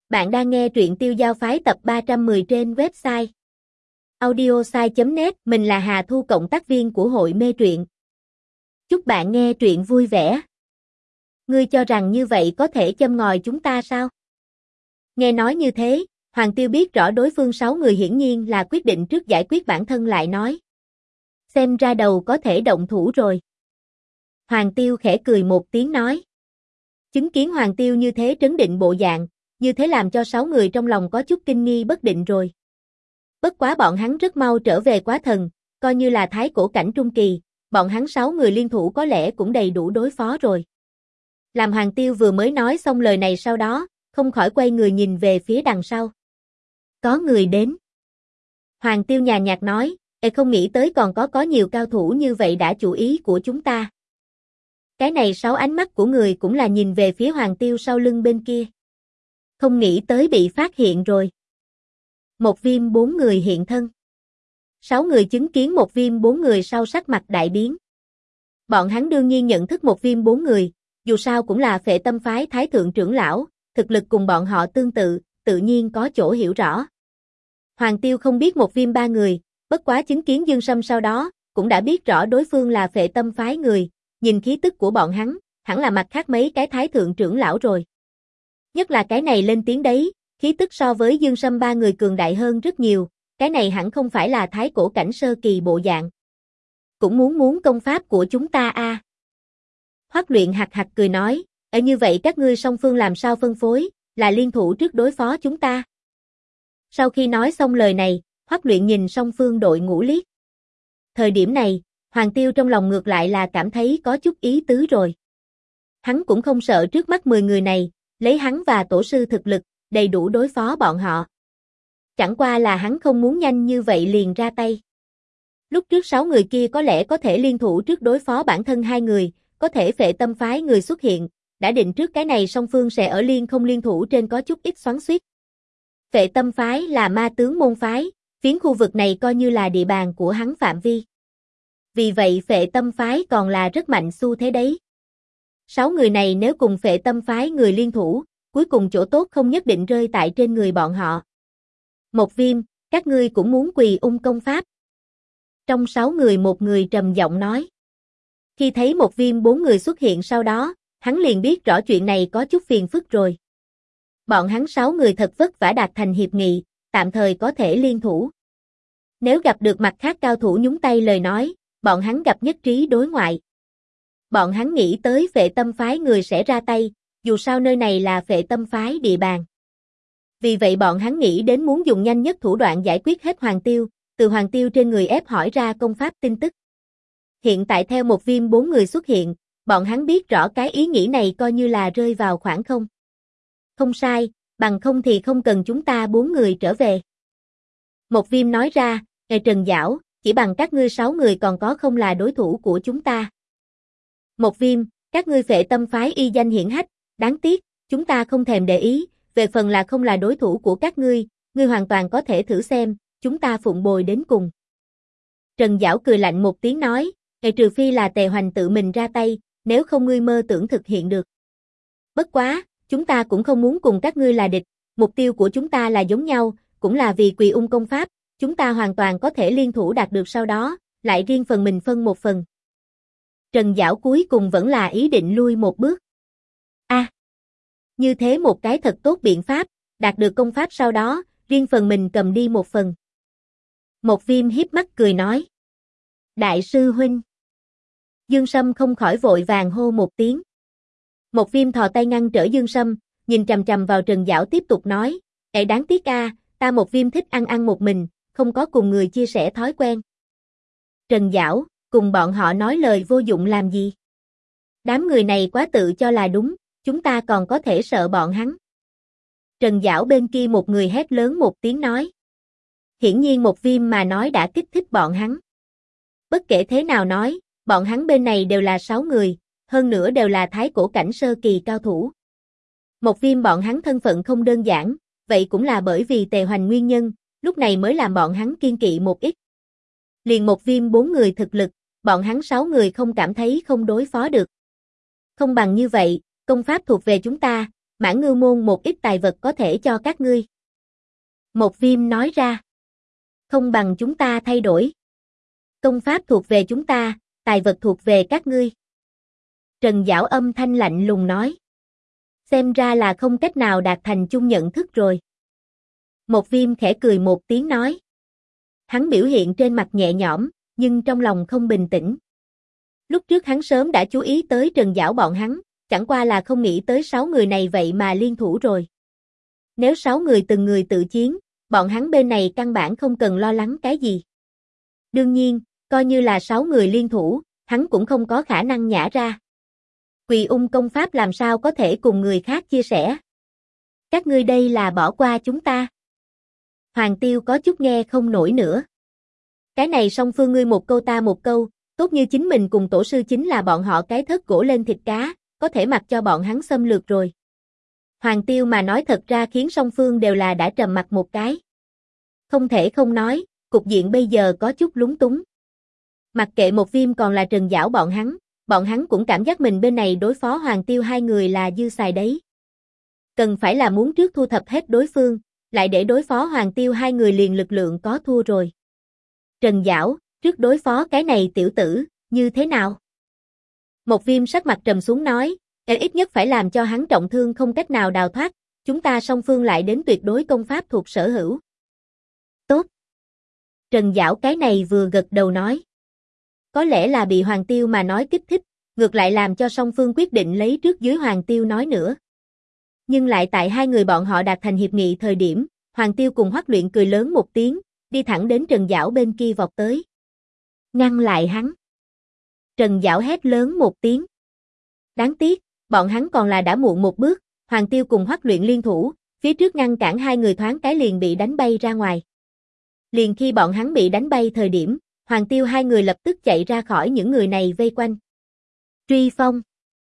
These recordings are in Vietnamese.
Bạn đang nghe truyện Tiêu Giao Phái tập 310 trên website audiosai.net. Mình là Hà Thu, cộng tác viên của hội mê truyện. Chúc bạn nghe truyện vui vẻ. Ngươi cho rằng như vậy có thể châm ngòi chúng ta sao? Nghe nói như thế, Hoàng Tiêu biết rõ đối phương 6 người hiển nhiên là quyết định trước giải quyết bản thân, lại nói. Xem ra đầu có thể động thủ rồi. Hoàng Tiêu khẽ cười một tiếng nói. Chứng kiến Hoàng Tiêu như thế trấn định bộ dạng, như thế làm cho 6 người trong lòng có chút kinh nghi bất định rồi. Bất quá bọn hắn rất mau trở về quá thần, coi như là thái cổ cảnh trung kỳ, bọn hắn 6 người liên thủ có lẽ cũng đầy đủ đối phó rồi. Làm Hoàng Tiêu vừa mới nói xong lời này, sau đó, không khỏi quay người nhìn về phía đằng sau. Có người đến. Hoàng Tiêu nhàn nhạt nói, không nghĩ tới còn có nhiều cao thủ như vậy đã chủ ý của chúng ta. Cái này 6 ánh mắt của người cũng là nhìn về phía Hoàng Tiêu sau lưng bên kia. Không nghĩ tới bị phát hiện rồi. Một Viêm 4 người hiện thân. 6 người chứng kiến Một Viêm 4 người sau sắc mặt đại biến. Bọn hắn đương nhiên nhận thức Một Viêm 4 người, dù sao cũng là Phệ Tâm phái thái thượng trưởng lão, thực lực cùng bọn họ tương tự, tự nhiên có chỗ hiểu rõ. Hoàng Tiêu không biết Một Viêm 3 người, bất quá chứng kiến Dương Sâm sau đó, cũng đã biết rõ đối phương là Phệ Tâm phái người, nhìn khí tức của bọn hắn, hẳn là mặt khác mấy cái thái thượng trưởng lão rồi. Nhất là cái này lên tiếng đấy, khí tức so với Dương Sâm 3 người cường đại hơn rất nhiều, cái này hẳn không phải là thái cổ cảnh sơ kỳ bộ dạng. Cũng muốn công pháp của chúng ta a. Hoắc Luyện hạc hạc cười nói, như vậy các ngươi song phương làm sao phân phối, là liên thủ trước đối phó chúng ta. Sau khi nói xong lời này, Hoắc Luyện nhìn song phương đội ngũ liếc. Thời điểm này, Hoàng Tiêu trong lòng ngược lại là cảm thấy có chút ý tứ rồi. Hắn cũng không sợ trước mắt 10 người này, lấy hắn và tổ sư thực lực, đầy đủ đối phó bọn họ. Chẳng qua là hắn không muốn nhanh như vậy liền ra tay. Lúc trước 6 người kia có lẽ có thể liên thủ trước đối phó bản thân 2 người, có thể Phệ Tâm phái người xuất hiện, đã định trước cái này song phương sẽ ở liên không liên thủ trên có chút ít xoắn xuýt. Phệ Tâm phái là ma tướng môn phái, phiến khu vực này coi như là địa bàn của hắn phạm vi. Vì vậy Phệ Tâm phái còn là rất mạnh xu thế đấy. 6 người này nếu cùng Phệ Tâm phái người liên thủ, cuối cùng chỗ tốt không nhất định rơi tại trên người bọn họ. Một Viêm, các ngươi cũng muốn quỳ công pháp. Trong 6 người một người trầm giọng nói. Khi thấy Một Viêm 4 người xuất hiện sau đó, hắn liền biết rõ chuyện này có chút phiền phức rồi. Bọn hắn 6 người thật vất vả đạt thành hiệp nghị, tạm thời có thể liên thủ. Nếu gặp được mặt khác cao thủ nhúng tay lời nói, bọn hắn gặp nhất trí đối ngoại. Bọn hắn nghĩ tới Phệ Tâm phái người sẽ ra tay, dù sao nơi này là Phệ Tâm phái địa bàn. Vì vậy bọn hắn nghĩ đến muốn dùng nhanh nhất thủ đoạn giải quyết hết Hoàng Tiêu, từ Hoàng Tiêu trên người ép hỏi ra công pháp tin tức. Hiện tại theo Một Viêm 4 người xuất hiện, bọn hắn biết rõ cái ý nghĩ này coi như là rơi vào khoảng không. Không sai, bằng không thì không cần chúng ta 4 người trở về. Một Viêm nói ra, Trần Giảo, chỉ bằng các ngươi 6 người còn có không là đối thủ của chúng ta. Một Viêm, các ngươi Phệ Tâm phái y danh hiển hách, đáng tiếc, chúng ta không thèm để ý, về phần là không là đối thủ của các ngươi hoàn toàn có thể thử xem, chúng ta phụng bồi đến cùng. Trần Giảo cười lạnh một tiếng nói, trừ phi là Tề Hoành tự mình ra tay, nếu không ngươi mơ tưởng thực hiện được. Bất quá, chúng ta cũng không muốn cùng các ngươi là địch, mục tiêu của chúng ta là giống nhau, cũng là vì quỳ công pháp, chúng ta hoàn toàn có thể liên thủ đạt được, sau đó, lại riêng phần mình phân một phần. Trần Giảo cuối cùng vẫn là ý định lui một bước. Như thế một cái thật tốt biện pháp, đạt được công pháp sau đó, riêng phần mình cầm đi một phần. Một Viêm híp mắt cười nói. Đại sư huynh. Dương Sâm không khỏi vội vàng hô một tiếng. Một Viêm thò tay ngăn trở Dương Sâm, nhìn chằm chằm vào Trần Giảo tiếp tục nói, đáng tiếc ta Một Viêm thích ăn một mình, không có cùng người chia sẻ thói quen. Trần Giảo, cùng bọn họ nói lời vô dụng làm gì? Đám người này quá tự cho là đúng, chúng ta còn có thể sợ bọn hắn. Trần Giảo bên kia một người hét lớn một tiếng nói. Hiển nhiên Một Viêm mà nói đã kích thích bọn hắn. Bất kể thế nào nói, bọn hắn bên này đều là 6 người, hơn nữa đều là thái cổ cảnh sơ kỳ cao thủ. Một Viêm bọn hắn thân phận không đơn giản, vậy cũng là bởi vì Tề Hoành nguyên nhân, lúc này mới làm bọn hắn kiên kỵ một ít. Liền Một Viêm 4 người thực lực, bọn hắn 6 người không cảm thấy không đối phó được. Không bằng như vậy, công pháp thuộc về chúng ta, Mãn Ngưu môn một ít tài vật có thể cho các ngươi. Một Viêm nói ra. Không bằng chúng ta thay đổi. Công pháp thuộc về chúng ta, tài vật thuộc về các ngươi. Trần Giảo âm thanh lạnh lùng nói. Xem ra là không cách nào đạt thành chung nhận thức rồi. Một Viêm khẽ cười một tiếng nói. Hắn biểu hiện trên mặt nhẹ nhõm, nhưng trong lòng không bình tĩnh. Lúc trước hắn sớm đã chú ý tới Trần Giảo bọn hắn, chẳng qua là không nghĩ tới 6 người này vậy mà liên thủ rồi. Nếu 6 người từng người tự chiến, bọn hắn bên này căn bản không cần lo lắng cái gì. Đương nhiên, coi như là 6 người liên thủ, hắn cũng không có khả năng nhả ra. Quỳ ung công pháp làm sao có thể cùng người khác chia sẻ. Các ngươi đây là bỏ qua chúng ta. Hoàng Tiêu có chút nghe không nổi nữa. Cái này song phương ngươi một câu ta một câu, tốt như chính mình cùng tổ sư chính là bọn họ cái thớt gỗ lên thịt cá, có thể mặc cho bọn hắn xâm lược rồi. Hoàng Tiêu mà nói thật ra khiến song phương đều là đã trầm mặt một cái. Không thể không nói, cục diện bây giờ có chút lúng túng. Mặc kệ Một Viêm còn là Trần Giảo bọn hắn cũng cảm giác mình bên này đối phó Hoàng Tiêu hai người là dư xài đấy. Cần phải là muốn trước thu thập hết đối phương, lại để đối phó Hoàng Tiêu hai người liền lực lượng có thua rồi. Trần Giảo, trước đối phó cái này tiểu tử, như thế nào? Một Viêm sắc mặt trầm xuống nói, ít nhất phải làm cho hắn trọng thương không cách nào đào thoát, chúng ta song phương lại đến tuyệt đối công pháp thuộc sở hữu. Tốt. Trần Giảo cái này vừa gật đầu nói. Có lẽ là bị Hoàng Tiêu mà nói kích thích, ngược lại làm cho song phương quyết định lấy trước dưới Hoàng Tiêu nói nữa. Nhưng lại tại hai người bọn họ đạt thành hiệp nghị thời điểm, Hoàng Tiêu cùng Hoắc Luyện cười lớn một tiếng, đi thẳng đến Trần Giảo bên kia vọt tới. Ngăn lại hắn. Trần Giảo hét lớn một tiếng. Đáng tiếc, bọn hắn còn là đã muộn một bước, Hoàng Tiêu cùng Hoắc Luyện liên thủ, phía trước ngăn cản hai người thoáng cái liền bị đánh bay ra ngoài. Liền khi bọn hắn bị đánh bay thời điểm, Hoàng Tiêu hai người lập tức chạy ra khỏi những người này vây quanh. Truy phong.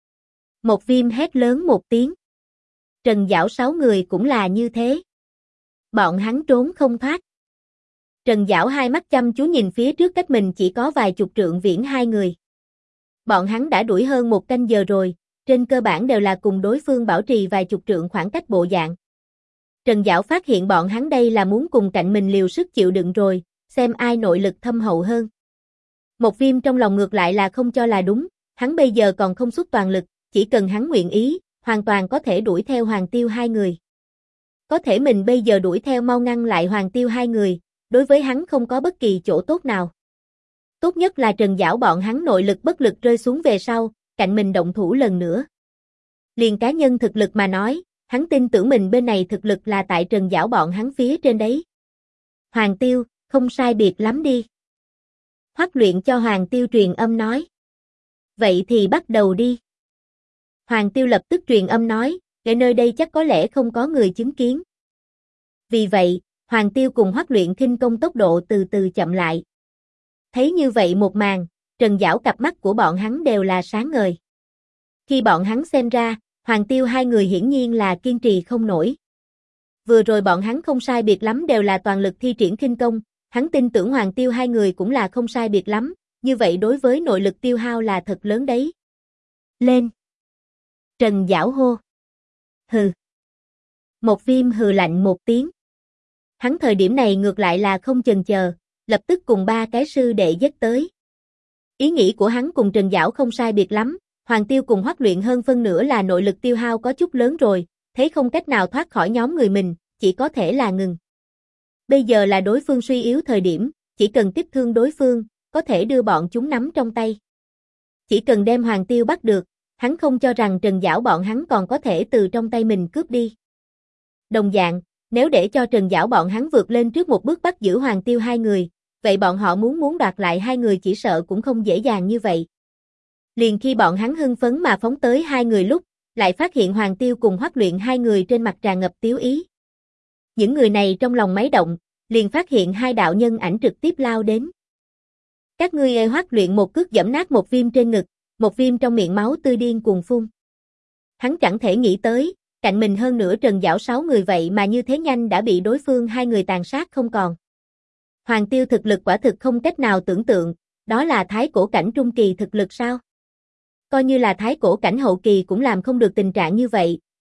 Một Viêm hét lớn một tiếng. Trần Giảo 6 người cũng là như thế. Bọn hắn trốn không thoát. Trần Giảo hai mắt chăm chú nhìn phía trước cách mình chỉ có vài chục trượng viễn hai người. Bọn hắn đã đuổi hơn 1 canh giờ rồi, trên cơ bản đều là cùng đối phương bảo trì vài chục trượng khoảng cách bộ dạng. Trần Giảo phát hiện bọn hắn đây là muốn cùng cạnh mình liều sức chịu đựng rồi, xem ai nội lực thâm hậu hơn. Một Viêm trong lòng ngược lại là không cho là đúng, hắn bây giờ còn không xuất toàn lực, chỉ cần hắn nguyện ý, hoàn toàn có thể đuổi theo Hoàng Tiêu hai người. Có thể mình bây giờ đuổi theo mau ngăn lại Hoàng Tiêu hai người, đối với hắn không có bất kỳ chỗ tốt nào. Tốt nhất là Trần Giảo bọn hắn nội lực bất lực rơi xuống về sau, cạnh mình động thủ lần nữa. Liền cá nhân thực lực mà nói, hắn tin tưởng mình bên này thực lực là tại Trần Giảo bọn hắn phía trên đấy. Hoàng Tiêu, không sai biệt lắm đi. Hoắc Luyện cho Hoàng Tiêu truyền âm nói. Vậy thì bắt đầu đi. Hoàng Tiêu lập tức truyền âm nói, ở nơi đây chắc có lẽ không có người chứng kiến. Vì vậy, Hoàng Tiêu cùng Hoắc Luyện khinh công tốc độ từ từ chậm lại. Thấy như vậy một màn, Trần Giảo cặp mắt của bọn hắn đều là sáng ngời. Khi bọn hắn xem ra, Hoàng Tiêu hai người hiển nhiên là kiên trì không nổi. Vừa rồi bọn hắn không sai biệt lắm đều là toàn lực thi triển khinh công, hắn tin tưởng Hoàng Tiêu hai người cũng là không sai biệt lắm, như vậy đối với nội lực tiêu hao là thật lớn đấy. Lên! Trần Giảo hô. Hừ. Một Viêm hừ lạnh một tiếng. Hắn thời điểm này ngược lại là không chần chờ, lập tức cùng 3 cái sư đệ dắt tới. Ý nghĩ của hắn cùng Trần Giảo không sai biệt lắm, Hoàng Tiêu cùng Hoắc Luyện hơn phân nửa là nội lực tiêu hao có chút lớn rồi, thấy không cách nào thoát khỏi nhóm người mình, chỉ có thể là ngừng. Bây giờ là đối phương suy yếu thời điểm, chỉ cần kích thương đối phương, có thể đưa bọn chúng nắm trong tay. Chỉ cần đem Hoàng Tiêu bắt được, hắn không cho rằng Trần Giảo bọn hắn còn có thể từ trong tay mình cướp đi. Đồng dạng, nếu để cho Trần Giảo bọn hắn vượt lên trước một bước bắt giữ Hoàng Tiêu hai người, vậy bọn họ muốn đoạt lại hai người chỉ sợ cũng không dễ dàng như vậy. Liền khi bọn hắn hưng phấn mà phóng tới hai người lúc, lại phát hiện Hoàng Tiêu cùng Hoắc Luyện hai người trên mặt tràn ngập tiếu ý. Những người này trong lòng máy động, liền phát hiện hai đạo nhân ảnh trực tiếp lao đến. Các ngươi Hoắc Luyện một cước giẫm nát Một Viêm trên ngực, Một Viêm trong miệng máu tươi điên cuồng phun. Hắn chẳng thể nghĩ tới, cạnh mình hơn nữa Trần Giảo 6 người vậy mà như thế nhanh đã bị đối phương hai người tàn sát không còn. Hoàng Tiêu thực lực quả thực không cách nào tưởng tượng, đó là thái cổ cảnh trung kỳ thực lực sao? Coi như là thái cổ cảnh hậu kỳ cũng làm không được tình trạng như vậy,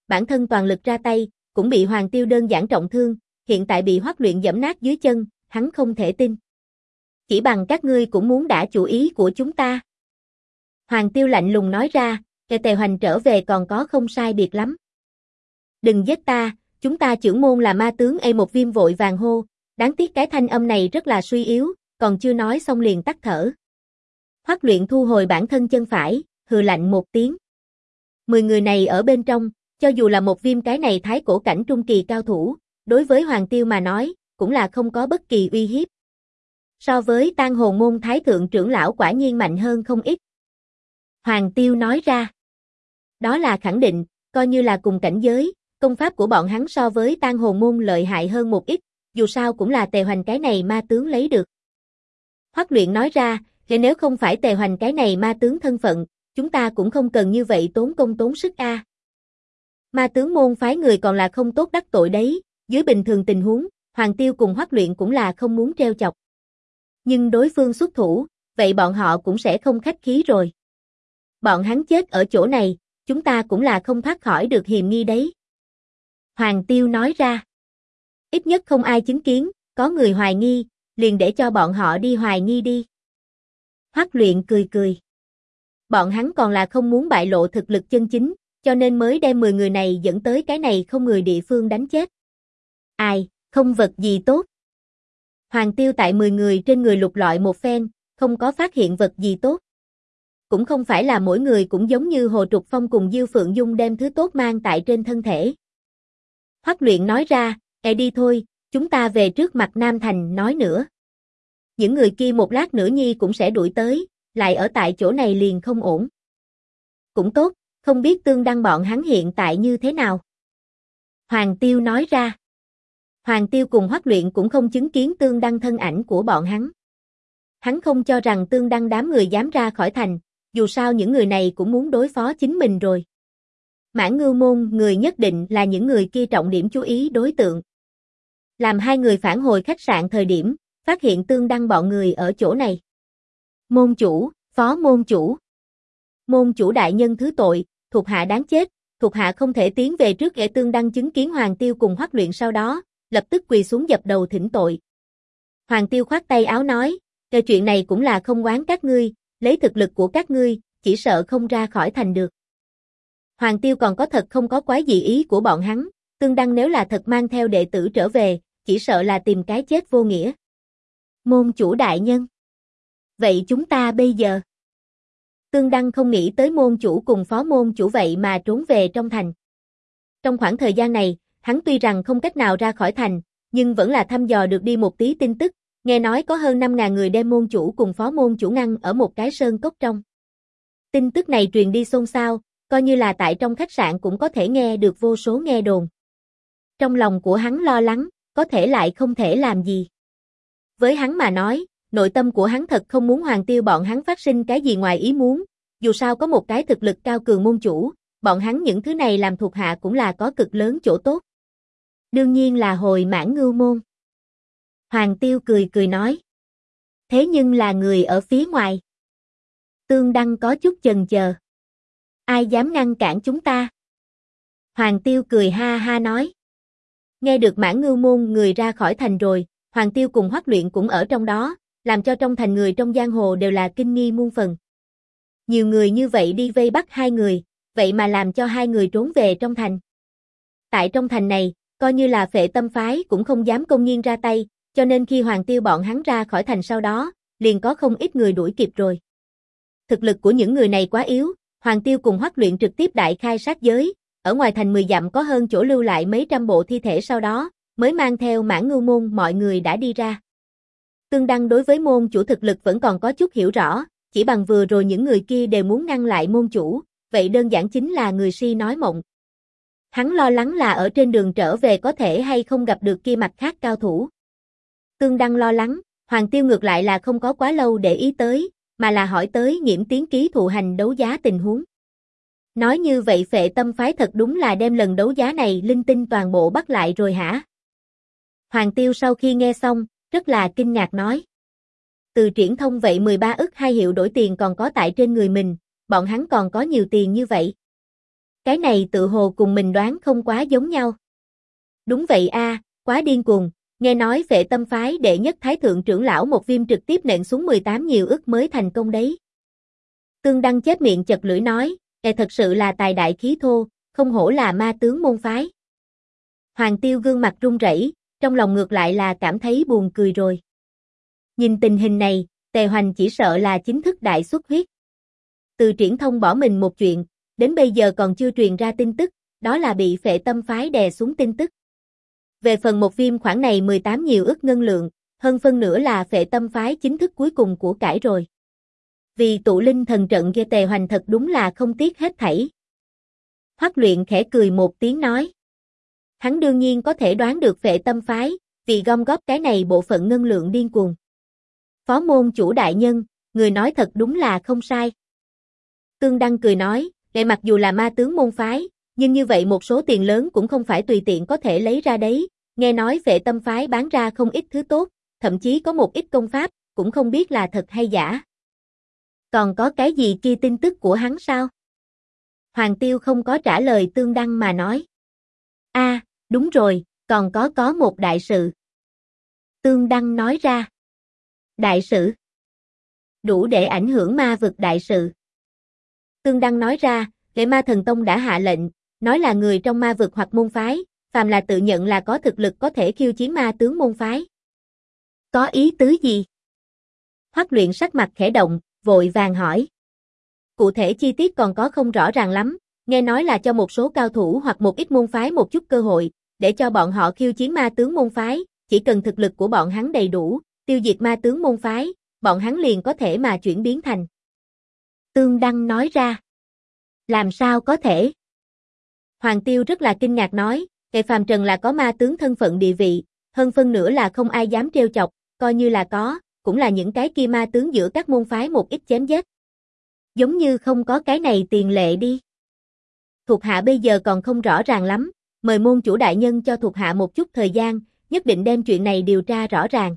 bản thân toàn lực ra tay, cũng bị Hoàng Tiêu đơn giản trọng thương, hiện tại bị Hoắc Luyện giẫm nát dưới chân, hắn không thể tin. Chỉ bằng các ngươi cũng muốn đả chủ ý của chúng ta. Hoàng Tiêu lạnh lùng nói ra, Tề Hoành trở về còn có không sai biệt lắm. Đừng giết ta, chúng ta trưởng môn là ma tướng. Một Viêm vội vàng hô, đáng tiếc cái thanh âm này rất là suy yếu, còn chưa nói xong liền tắt thở. Hoắc Luyện thu hồi bản thân chân phải, hừ lạnh một tiếng. 10 người này ở bên trong, cho dù là một Viêm cái này thái cổ cảnh trung kỳ cao thủ, đối với Hoàng Tiêu mà nói, cũng là không có bất kỳ uy hiếp. So với Tang Hồn môn thái thượng trưởng lão quả nhiên mạnh hơn không ít. Hoàng Tiêu nói ra. Đó là khẳng định, coi như là cùng cảnh giới, công pháp của bọn hắn so với Tang Hồn môn lợi hại hơn một ít, dù sao cũng là Tề Hoành cái này ma tướng lấy được. Hoắc Luyện nói ra, nếu không phải Tề Hoành cái này ma tướng thân phận, chúng ta cũng không cần như vậy tốn công tốn sức a. Ma tướng môn phái người còn là không tốt đắc tội đấy, dưới bình thường tình huống, Hoàng Tiêu cùng Hoắc Luyện cũng là không muốn treo chọc. Nhưng đối phương xuất thủ, vậy bọn họ cũng sẽ không khách khí rồi. Bọn hắn chết ở chỗ này, chúng ta cũng là không thoát khỏi được hiềm nghi đấy. Hoàng Tiêu nói ra. Ít nhất không ai chứng kiến, có người hoài nghi, liền để cho bọn họ đi hoài nghi đi. Hoắc Luyện cười cười. Bọn hắn còn là không muốn bại lộ thực lực chân chính, cho nên mới đem 10 người này dẫn tới cái này không người địa phương đánh chết. Ai, không vật gì tốt. Hoàng Tiêu tại 10 người trên người lục lọi một phen, không có phát hiện vật gì tốt. Cũng không phải là mỗi người cũng giống như Hồ Trục Phong cùng Diêu Phượng Dung đem thứ tốt mang tại trên thân thể. Hoắc Luyện nói ra, đi thôi, chúng ta về trước mặt Nam Thành nói nữa. Những người kia một lát nữa nhi cũng sẽ đuổi tới, lại ở tại chỗ này liền không ổn. Cũng tốt, không biết Tương Đăng bọn hắn hiện tại như thế nào. Hoàng Tiêu nói ra. Hoàng Tiêu cùng Hoắc Luyện cũng không chứng kiến Tương Đăng thân ảnh của bọn hắn. Hắn không cho rằng Tương Đăng đám người dám ra khỏi thành, dù sao những người này cũng muốn đối phó chính mình rồi. Mãn Ngưu môn người nhất định là những người kia trọng điểm chú ý đối tượng. Làm hai người phản hồi khách sạn thời điểm, phát hiện Tương Đăng bọn người ở chỗ này. Môn chủ, phó môn chủ. Môn chủ đại nhân thứ tội, thuộc hạ đáng chết, thuộc hạ không thể tiến về trước. Tương Đăng chứng kiến Hoàng Tiêu cùng Hoắc Luyện sau đó, lập tức quỳ xuống dập đầu thỉnh tội. Hoàng Tiêu khoát tay áo nói, chuyện này cũng là không oán các ngươi, lấy thực lực của các ngươi, chỉ sợ không ra khỏi thành được. Hoàng Tiêu còn có thật không có quái gì ý của bọn hắn, Tương Đăng nếu là thật mang theo đệ tử trở về, chỉ sợ là tìm cái chết vô nghĩa. Môn chủ đại nhân. Vậy chúng ta bây giờ? Tương Đăng không nghĩ tới môn chủ cùng phó môn chủ vậy mà trốn về trong thành. Trong khoảng thời gian này, hắn tuy rằng không cách nào ra khỏi thành, nhưng vẫn là thăm dò được đi một tí tin tức, nghe nói có hơn 5.000 người đem môn chủ cùng phó môn chủ ngăn ở một cái sơn cốc trong. Tin tức này truyền đi xôn xao, coi như là tại trong khách sạn cũng có thể nghe được vô số nghe đồn. Trong lòng của hắn lo lắng, có thể lại không thể làm gì. Với hắn mà nói, nội tâm của hắn thật không muốn Hoàng Tiêu bọn hắn phát sinh cái gì ngoài ý muốn, dù sao có một cái thực lực cao cường môn chủ, bọn hắn những thứ này làm thuộc hạ cũng là có cực lớn chỗ tốt. Đương nhiên là hồi Mãn Ngưu môn. Hoàng Tiêu cười cười nói. Thế nhưng là người ở phía ngoài. Tương Đăng có chút chần chờ. Ai dám ngăn cản chúng ta? Hoàng Tiêu cười ha ha nói. Nghe được Mãn Ngưu môn người ra khỏi thành rồi, Hoàng Tiêu cùng Hoắc Luyện cũng ở trong đó, làm cho trong thành người trong giang hồ đều là kinh nghi muôn phần. Nhiều người như vậy đi vây bắt hai người, vậy mà làm cho hai người trốn về trong thành. Tại trong thành này, coi như là Phệ Tâm phái cũng không dám công nhiên ra tay, cho nên khi Hoàng Tiêu bọn hắn ra khỏi thành sau đó, liền có không ít người đuổi kịp rồi. Thực lực của những người này quá yếu, Hoàng Tiêu cùng Hoắc Luyện trực tiếp đại khai sát giới, ở ngoài thành 10 dặm có hơn chỗ lưu lại mấy trăm bộ thi thể sau đó, mới mang theo Mãn Ngưu môn mọi người đã đi ra. Tương Đăng đối với môn chủ thực lực vẫn còn có chút hiểu rõ, chỉ bằng vừa rồi những người kia đều muốn ngăn lại môn chủ, vậy đơn giản chính là người si nói mộng. Hắn lo lắng là ở trên đường trở về có thể hay không gặp được kia mặt khác cao thủ. Tương Đăng lo lắng, Hoàng Tiêu ngược lại là không có quá lâu để ý tới, mà là hỏi tới Nghiễm Tiến ký thụ hành đấu giá tình huống. Nói như vậy Phệ Tâm phái thật đúng là đem lần đấu giá này linh tinh toàn bộ bắt lại rồi hả? Hoàng Tiêu sau khi nghe xong, rất là kinh ngạc nói. Từ Triển Thông vậy 13 ức 2 hiệu đổi tiền còn có tại trên người mình, bọn hắn còn có nhiều tiền như vậy. Cái này tự hồ cùng mình đoán không quá giống nhau. Đúng vậy a, quá điên cuồng, nghe nói Phệ Tâm phái đệ nhất thái thượng trưởng lão một viêm trực tiếp nện xuống 18 nhiều ức mới thành công đấy. Tương Đăng chép miệng chật lưỡi nói, thật sự là tài đại khí thô, không hổ là ma tướng môn phái. Hoàng Tiêu gương mặt run rẩy, trong lòng ngược lại là cảm thấy buồn cười rồi. Nhìn tình hình này, Tề Hoành chỉ sợ là chính thức đại xuất huyết. Từ Triển Thông bỏ mình một chuyện, đến bây giờ còn chưa truyền ra tin tức, đó là bị Phệ Tâm phái đè xuống tin tức. Về phần một viêm khoản này 18 nhiều ức ngân lượng, hơn phân nửa là Phệ Tâm phái chính thức cuối cùng của cải rồi. Vì tụ linh thần trận kia Tề Hoành thật đúng là không tiếc hết thảy. Hoắc Luyện khẽ cười một tiếng nói. Hắn đương nhiên có thể đoán được Phệ Tâm phái, vì gom góp cái này bộ phận ngân lượng điên cuồng. Phó môn chủ đại nhân, người nói thật đúng là không sai. Tương Đăng cười nói, mặc dù là ma tướng môn phái, nhưng như vậy một số tiền lớn cũng không phải tùy tiện có thể lấy ra đấy, nghe nói Phệ Tâm phái bán ra không ít thứ tốt, thậm chí có một ít công pháp, cũng không biết là thật hay giả. Còn có cái gì kia tin tức của hắn sao? Hoàng Tiêu không có trả lời Tương Đăng mà nói. Đúng rồi, còn có một đại sự. Tương Đăng nói ra. Đại sự? Đủ để ảnh hưởng ma vực đại sự. Tương Đăng nói ra, Lệ Ma Thần Tông đã hạ lệnh, nói là người trong ma vực hoặc môn phái, phàm là tự nhận là có thực lực có thể khiêu chiến ma tướng môn phái. Có ý tứ gì? Hoắc Luyện sắc mặt khẽ động, vội vàng hỏi. Cụ thể chi tiết còn có không rõ ràng lắm, nghe nói là cho một số cao thủ hoặc một ít môn phái một chút cơ hội, để cho bọn họ khiêu chiến ma tướng môn phái, chỉ cần thực lực của bọn hắn đầy đủ, tiêu diệt ma tướng môn phái, bọn hắn liền có thể mà chuyển biến thành. Tương Đăng nói ra. Làm sao có thể? Hoàng Tiêu rất là kinh ngạc nói, Kệ phàm trần là có ma tướng thân phận địa vị, hơn phân nửa là không ai dám trêu chọc, coi như là có, cũng là những cái kia ma tướng giữa các môn phái một ít chém giết. Giống như không có cái này tiền lệ đi. Thuộc hạ bây giờ còn không rõ ràng lắm, mời môn chủ đại nhân cho thuộc hạ một chút thời gian, nhất định đem chuyện này điều tra rõ ràng.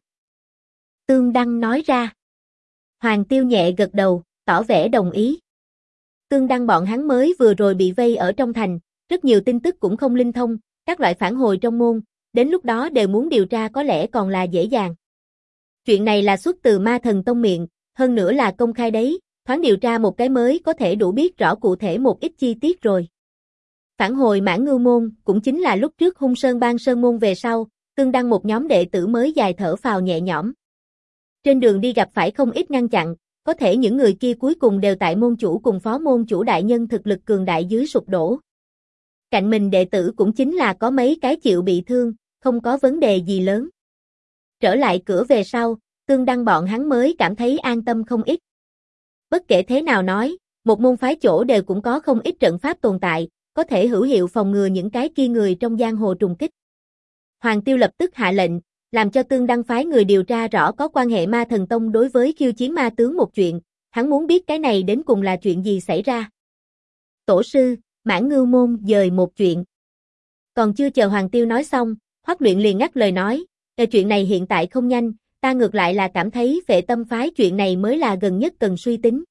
Tương Đăng nói ra. Hoàng Tiêu nhẹ gật đầu, tỏ vẻ đồng ý. Tương Đăng bọn hắn mới vừa rồi bị vây ở trong thành, rất nhiều tin tức cũng không linh thông, các loại phản hồi trong môn, đến lúc đó đều muốn điều tra có lẽ còn là dễ dàng. Chuyện này là xuất từ Ma Thần Tông miệng, hơn nữa là công khai đấy, thoáng điều tra một cái mới có thể đủ biết rõ cụ thể một ít chi tiết rồi. Phản hồi Mãn Ngưu môn, cũng chính là lúc trước Hung Sơn Bang Sơn môn về sau, Tương Đăng một nhóm đệ tử mới dài thở phào nhẹ nhõm. Trên đường đi gặp phải không ít ngăn chặn, có thể những người kia cuối cùng đều tại môn chủ cùng phó môn chủ đại nhân thực lực cường đại dưới sụp đổ. Cạnh mình đệ tử cũng chính là có mấy cái chịu bị thương, không có vấn đề gì lớn. Trở lại cửa về sau, Tương Đăng bọn hắn mới cảm thấy an tâm không ít. Bất kể thế nào nói, một môn phái chỗ đều cũng có không ít trận pháp tồn tại, có thể hữu hiệu phòng ngừa những cái kia người trong giang hồ trùng kích. Hoàng Tiêu lập tức hạ lệnh, làm cho Tương Đăng phái người điều tra rõ có quan hệ Ma Thần Tông đối với khiêu chiến ma tướng một chuyện, hắn muốn biết cái này đến cùng là chuyện gì xảy ra. Tổ sư, Mãn Ngưu môn dời một chuyện. Còn chưa chờ Hoàng Tiêu nói xong, Hoắc Luyện liền ngắt lời nói, chuyện này hiện tại không nhanh, ta ngược lại là cảm thấy Phệ Tâm phái chuyện này mới là gần nhất cần suy tính.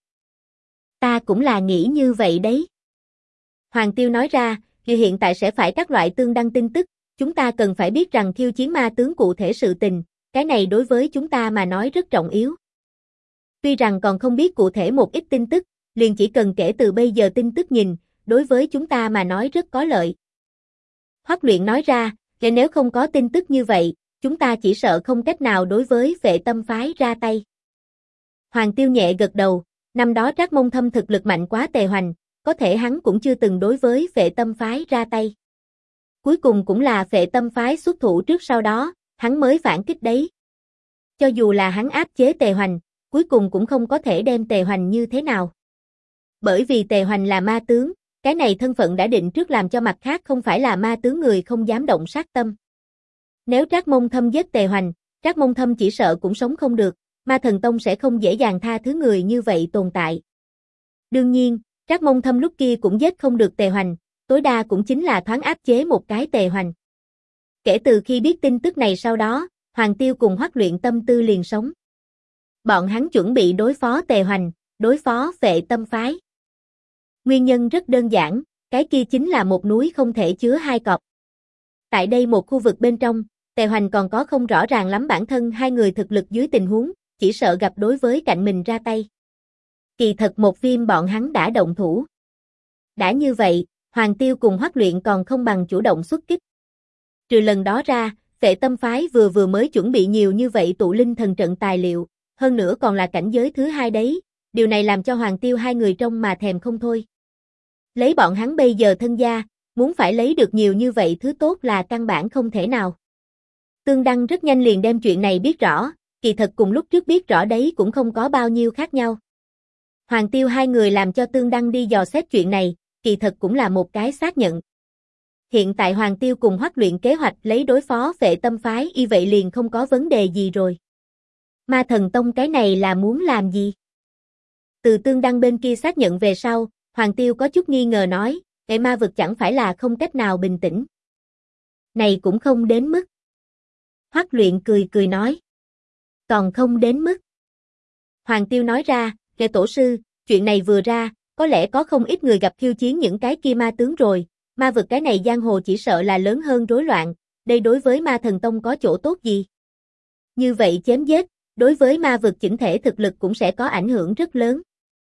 Ta cũng là nghĩ như vậy đấy. Hoàng Tiêu nói ra, hiện tại sẽ phải các loại tương đăng tin tức, chúng ta cần phải biết rằng khiêu chiến ma tướng cụ thể sự tình, cái này đối với chúng ta mà nói rất trọng yếu. Tuy rằng còn không biết cụ thể một ít tin tức, liền chỉ cần kể từ bây giờ tin tức nhìn, đối với chúng ta mà nói rất có lợi. Hoắc Luyện nói ra, nếu không có tin tức như vậy, chúng ta chỉ sợ không cách nào đối với Phệ Tâm phái ra tay. Hoàng Tiêu nhẹ gật đầu, năm đó Trác Mông Thâm thực lực mạnh quá Tề Hoành, có thể hắn cũng chưa từng đối với Phệ Tâm phái ra tay. Cuối cùng cũng là Phệ Tâm phái xuất thủ trước sau đó, hắn mới phản kích đấy. Cho dù là hắn áp chế Tề Hoành, cuối cùng cũng không có thể đem Tề Hoành như thế nào. Bởi vì Tề Hoành là ma tướng, cái này thân phận đã định trước làm cho mặt khác không phải là ma tướng người không dám động sát tâm. Nếu Trác Mông Thâm giết Tề Hoành, Trác Mông Thâm chỉ sợ cũng sống không được, Ma Thần Tông sẽ không dễ dàng tha thứ người như vậy tồn tại. Đương nhiên, Trác Mông Thâm lúc kia cũng giết không được Tề Hoành, tối đa cũng chính là thoáng áp chế một cái Tề Hoành. Kể từ khi biết tin tức này sau đó, Hoàng Tiêu cùng Hoắc Luyện tâm tư liền sống. Bọn hắn chuẩn bị đối phó Tề Hoành, đối phó Phệ Tâm phái. Nguyên nhân rất đơn giản, cái kia chính là một núi không thể chứa hai cọp. Tại đây một khu vực bên trong, Tề Hoành còn có không rõ ràng lắm bản thân hai người thực lực dưới tình huống, chỉ sợ gặp đối với cạnh mình ra tay. Kỳ thật một phim bọn hắn đã động thủ. Đã như vậy, Hoàng Tiêu cùng Hoắc Luyện còn không bằng chủ động xuất kích. Trừ lần đó ra, Phệ Tâm phái vừa mới chuẩn bị nhiều như vậy tụ linh thần trận tài liệu, hơn nữa còn là cảnh giới thứ hai đấy, điều này làm cho Hoàng Tiêu hai người trông mà thèm không thôi. Lấy bọn hắn bây giờ thân gia, muốn phải lấy được nhiều như vậy thứ tốt là căn bản không thể nào. Tương Đăng rất nhanh liền đem chuyện này biết rõ, kỳ thật cùng lúc trước biết rõ đấy cũng không có bao nhiêu khác nhau. Hoàng Tiêu hai người làm cho Tương Đăng đi dò xét chuyện này, kỳ thật cũng là một cái xác nhận. Hiện tại Hoàng Tiêu cùng Hoắc Luyện kế hoạch lấy đối phó Phệ Tâm phái y vậy liền không có vấn đề gì rồi. Ma Thần Tông cái này là muốn làm gì? Từ Tương Đăng bên kia xác nhận về sau, Hoàng Tiêu có chút nghi ngờ nói, cái ma vực chẳng phải là không cách nào bình tĩnh. Này cũng không đến mức. Hoắc Luyện cười cười nói. Còn không đến mức. Hoàng Tiêu nói ra, kẻ tổ sư, chuyện này vừa ra, có lẽ có không ít người gặp khiêu chiến những cái kia ma tướng rồi, ma vực cái này giang hồ chỉ sợ là lớn hơn rối loạn, đây đối với Ma Thần Tông có chỗ tốt gì? Như vậy chém giết, đối với ma vực chỉnh thể thực lực cũng sẽ có ảnh hưởng rất lớn.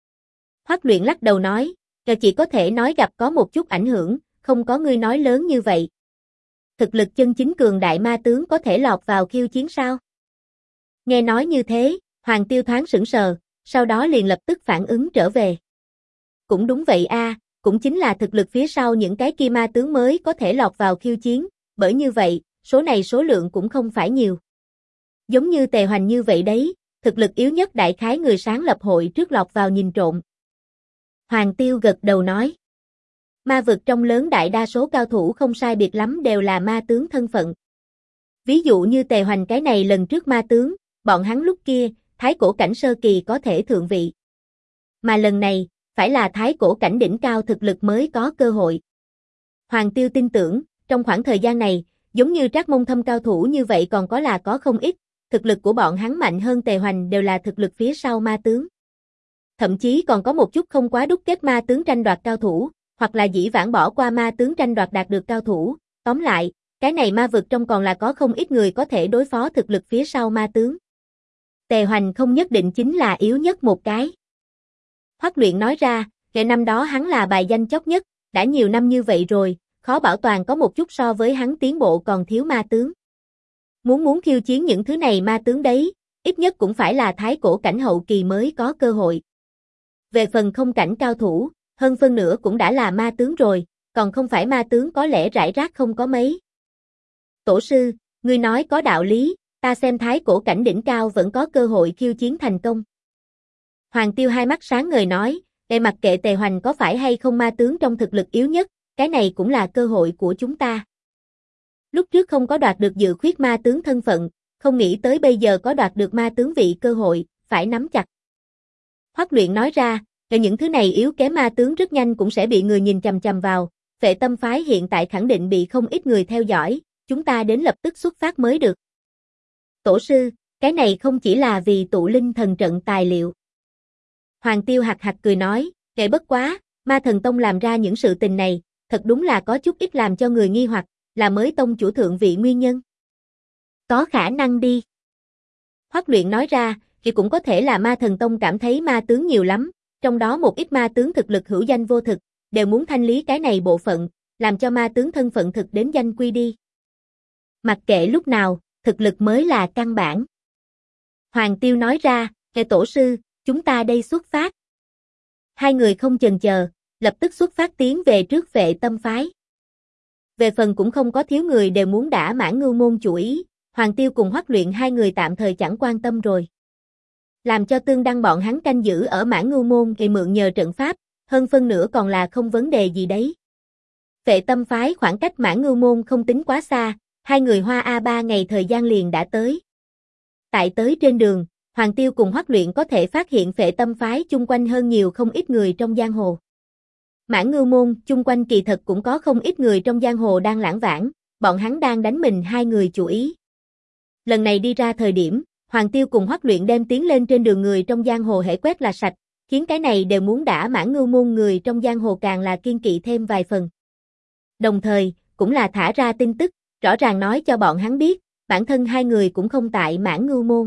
Hoắc Luyện lắc đầu nói, chỉ có thể nói gặp có một chút ảnh hưởng, không có ngươi nói lớn như vậy. Thực lực chân chính cường đại ma tướng có thể lọt vào khiêu chiến sao? Nghe nói như thế, Hoàng Tiêu thoáng sững sờ, sau đó liền lập tức phản ứng trở về. Cũng đúng vậy a, cũng chính là thực lực phía sau những cái kia ma tướng mới có thể lọt vào khiêu chiến, bởi như vậy, số này số lượng cũng không phải nhiều. Giống như Tề Hoành như vậy đấy, thực lực yếu nhất đại khái người sáng lập hội trước lọt vào nhìn trộm. Hoàng Tiêu gật đầu nói. Ma vực trong lớn đại đa số cao thủ không sai biệt lắm đều là ma tướng thân phận. Ví dụ như Tề Hoành cái này lần trước ma tướng, bọn hắn lúc kia, thái cổ cảnh sơ kỳ có thể thượng vị. Mà lần này, phải là thái cổ cảnh đỉnh cao thực lực mới có cơ hội. Hoàng Tiêu tin tưởng, trong khoảng thời gian này, giống như Trác Mông Thâm cao thủ như vậy còn có không ít, thực lực của bọn hắn mạnh hơn Tề Hoành đều là thực lực phía sau ma tướng. Thậm chí còn có một chút không quá đúc kết ma tướng tranh đoạt cao thủ, hoặc là dĩ vãng bỏ qua ma tướng tranh đoạt đạt được cao thủ, tóm lại, cái này ma vực trong còn là có không ít người có thể đối phó thực lực phía sau ma tướng. Tề Hoành không nhất định chính là yếu nhất một cái. Hoắc Luyện nói ra, kể năm đó hắn là bài danh chót nhất, đã nhiều năm như vậy rồi, khó bảo toàn có một chút so với hắn tiến bộ còn thiếu ma tướng. Muốn khiêu chiến những thứ này ma tướng đấy, ít nhất cũng phải là thái cổ cảnh hậu kỳ mới có cơ hội. Về phần không cảnh cao thủ, hơn phân nửa cũng đã là ma tướng rồi, còn không phải ma tướng có lẽ rải rác không có mấy. Tổ sư, ngươi nói có đạo lý, ta xem thái cổ cảnh đỉnh cao vẫn có cơ hội khiêu chiến thành công. Hoàng Tiêu hai mắt sáng ngời nói, để mặc kệ Tề Hoành có phải hay không ma tướng trong thực lực yếu nhất, cái này cũng là cơ hội của chúng ta. Lúc trước không có đoạt được dự khuyết ma tướng thân phận, không nghĩ tới bây giờ có đoạt được ma tướng vị cơ hội, phải nắm chặt. Hoắc Luyện nói ra, những thứ này yếu kém ma tướng rất nhanh cũng sẽ bị người nhìn chằm chằm vào, Phệ Tâm phái hiện tại khẳng định bị không ít người theo dõi, chúng ta đến lập tức xuất phát mới được. Tổ sư, cái này không chỉ là vì tụ linh thần trận tài liệu. Hoàng Tiêu hạc hạc cười nói, kệ bất quá, Ma Thần Tông làm ra những sự tình này, thật đúng là có chút ít làm cho người nghi hoặc, là mới tông chủ thượng vị nguyên nhân. Có khả năng đi. Hoắc Luyện nói ra, thì cũng có thể là Ma Thần Tông cảm thấy ma tướng nhiều lắm, trong đó một ít ma tướng thực lực hữu danh vô thực, đều muốn thanh lý cái này bộ phận, làm cho ma tướng thân phận thực đến danh quy đi. Mặc kệ lúc nào, thực lực mới là căn bản. Hoàng Tiêu nói ra, kệ tổ sư, chúng ta đây xuất phát. Hai người không chần chờ, lập tức xuất phát tiến về trước Phệ Tâm phái. Về phần cũng không có thiếu người đều muốn đả Mãn Ngưu môn chủ ý, Hoàng Tiêu cùng Hoắc Luyện hai người tạm thời chẳng quan tâm rồi. Làm cho Tương Đăng bọn hắn canh giữ ở Mãn Ngưu môn thì mượn nhờ trận pháp, hơn phân nửa còn là không vấn đề gì đấy. Phệ Tâm phái khoảng cách Mãn Ngưu môn không tính quá xa, hai người hoa 3 ngày thời gian liền đã tới. Tại tới trên đường, Hoàng Tiêu cùng Hoắc Luyện có thể phát hiện Phệ Tâm phái chung quanh hơn nhiều không ít người trong giang hồ. Mãn Ngưu môn chung quanh kỳ thật cũng có không ít người trong giang hồ đang lảng vảng, bọn hắn đang đánh mình hai người chủ ý. Lần này đi ra thời điểm, Hoàng Tiêu cùng Hoắc Luyện đem tiến lên trên đường người trong giang hồ hễ quét là sạch, khiến cái này đều muốn đả Mãn Ngưu môn người trong giang hồ càng là kiên kỵ thêm vài phần. Đồng thời, cũng là thả ra tin tức, rõ ràng nói cho bọn hắn biết, bản thân hai người cũng không tại Mãn Ngưu môn.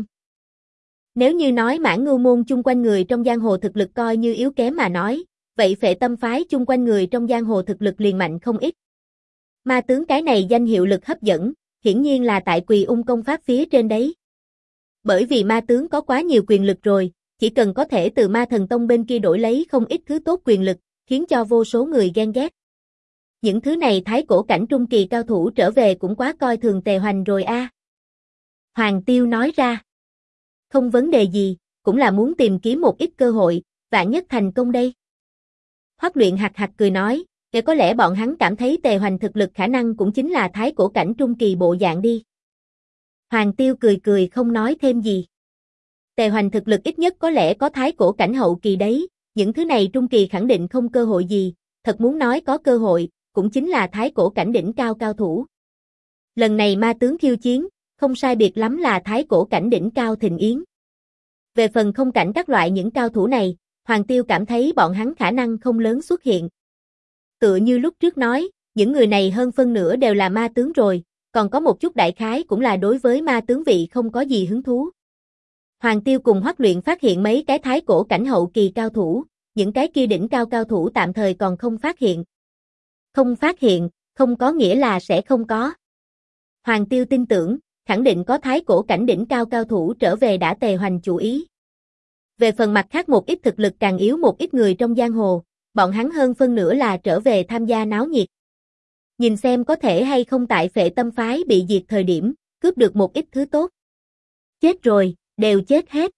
Nếu như nói Mãn Ngưu môn chung quanh người trong giang hồ thực lực coi như yếu kém mà nói, vậy Phệ Tâm phái chung quanh người trong giang hồ thực lực liền mạnh không ít. Ma tướng cái này danh hiệu lực hấp dẫn, hiển nhiên là tại Quỳ Ung công pháp phía trên đấy. Bởi vì ma tướng có quá nhiều quyền lực rồi, chỉ cần có thể từ Ma Thần Tông bên kia đổi lấy không ít thứ tốt quyền lực, khiến cho vô số người ghen ghét. Những thứ này thái cổ cảnh trung kỳ cao thủ trở về cũng quá coi thường Tề Hoành rồi a. Hoàng Tiêu nói ra. Không vấn đề gì, cũng là muốn tìm kiếm một ít cơ hội, vạn nhất thành công đây. Hoắc Luyện hạc hạc cười nói, kể có lẽ bọn hắn cảm thấy Tề Hoành thực lực khả năng cũng chính là thái cổ cảnh trung kỳ bộ dạng đi. Hoàng Tiêu cười cười không nói thêm gì. Tề Hoành thực lực ít nhất có lẽ có thái cổ cảnh hậu kỳ đấy, những thứ này trung kỳ khẳng định không cơ hội gì, thật muốn nói có cơ hội, cũng chính là thái cổ cảnh đỉnh cao cao thủ. Lần này ma tướng khiêu chiến, không sai biệt lắm là thái cổ cảnh đỉnh cao Thịnh Yến. Về phần không cảnh các loại những cao thủ này, Hoàng Tiêu cảm thấy bọn hắn khả năng không lớn xuất hiện. Tựa như lúc trước nói, những người này hơn phân nửa đều là ma tướng rồi, còn có một chút đại khái cũng là đối với ma tướng vị không có gì hứng thú. Hoàng Tiêu cùng Hoắc Luyện phát hiện mấy cái thái cổ cảnh hậu kỳ cao thủ, những cái kia đỉnh cao cao thủ tạm thời còn không phát hiện. Không phát hiện, không có nghĩa là sẽ không có. Hoàng Tiêu tin tưởng, khẳng định có thái cổ cảnh đỉnh cao cao thủ trở về đã Tề Hoành chủ ý. Về phần mặt khác một ít thực lực càng yếu một ít người trong giang hồ, bọn hắn hơn phân nửa là trở về tham gia náo nhiệt. Nhìn xem có thể hay không tại Phệ Tâm phái bị diệt thời điểm, cướp được một ít thứ tốt. Chết rồi, đều chết hết.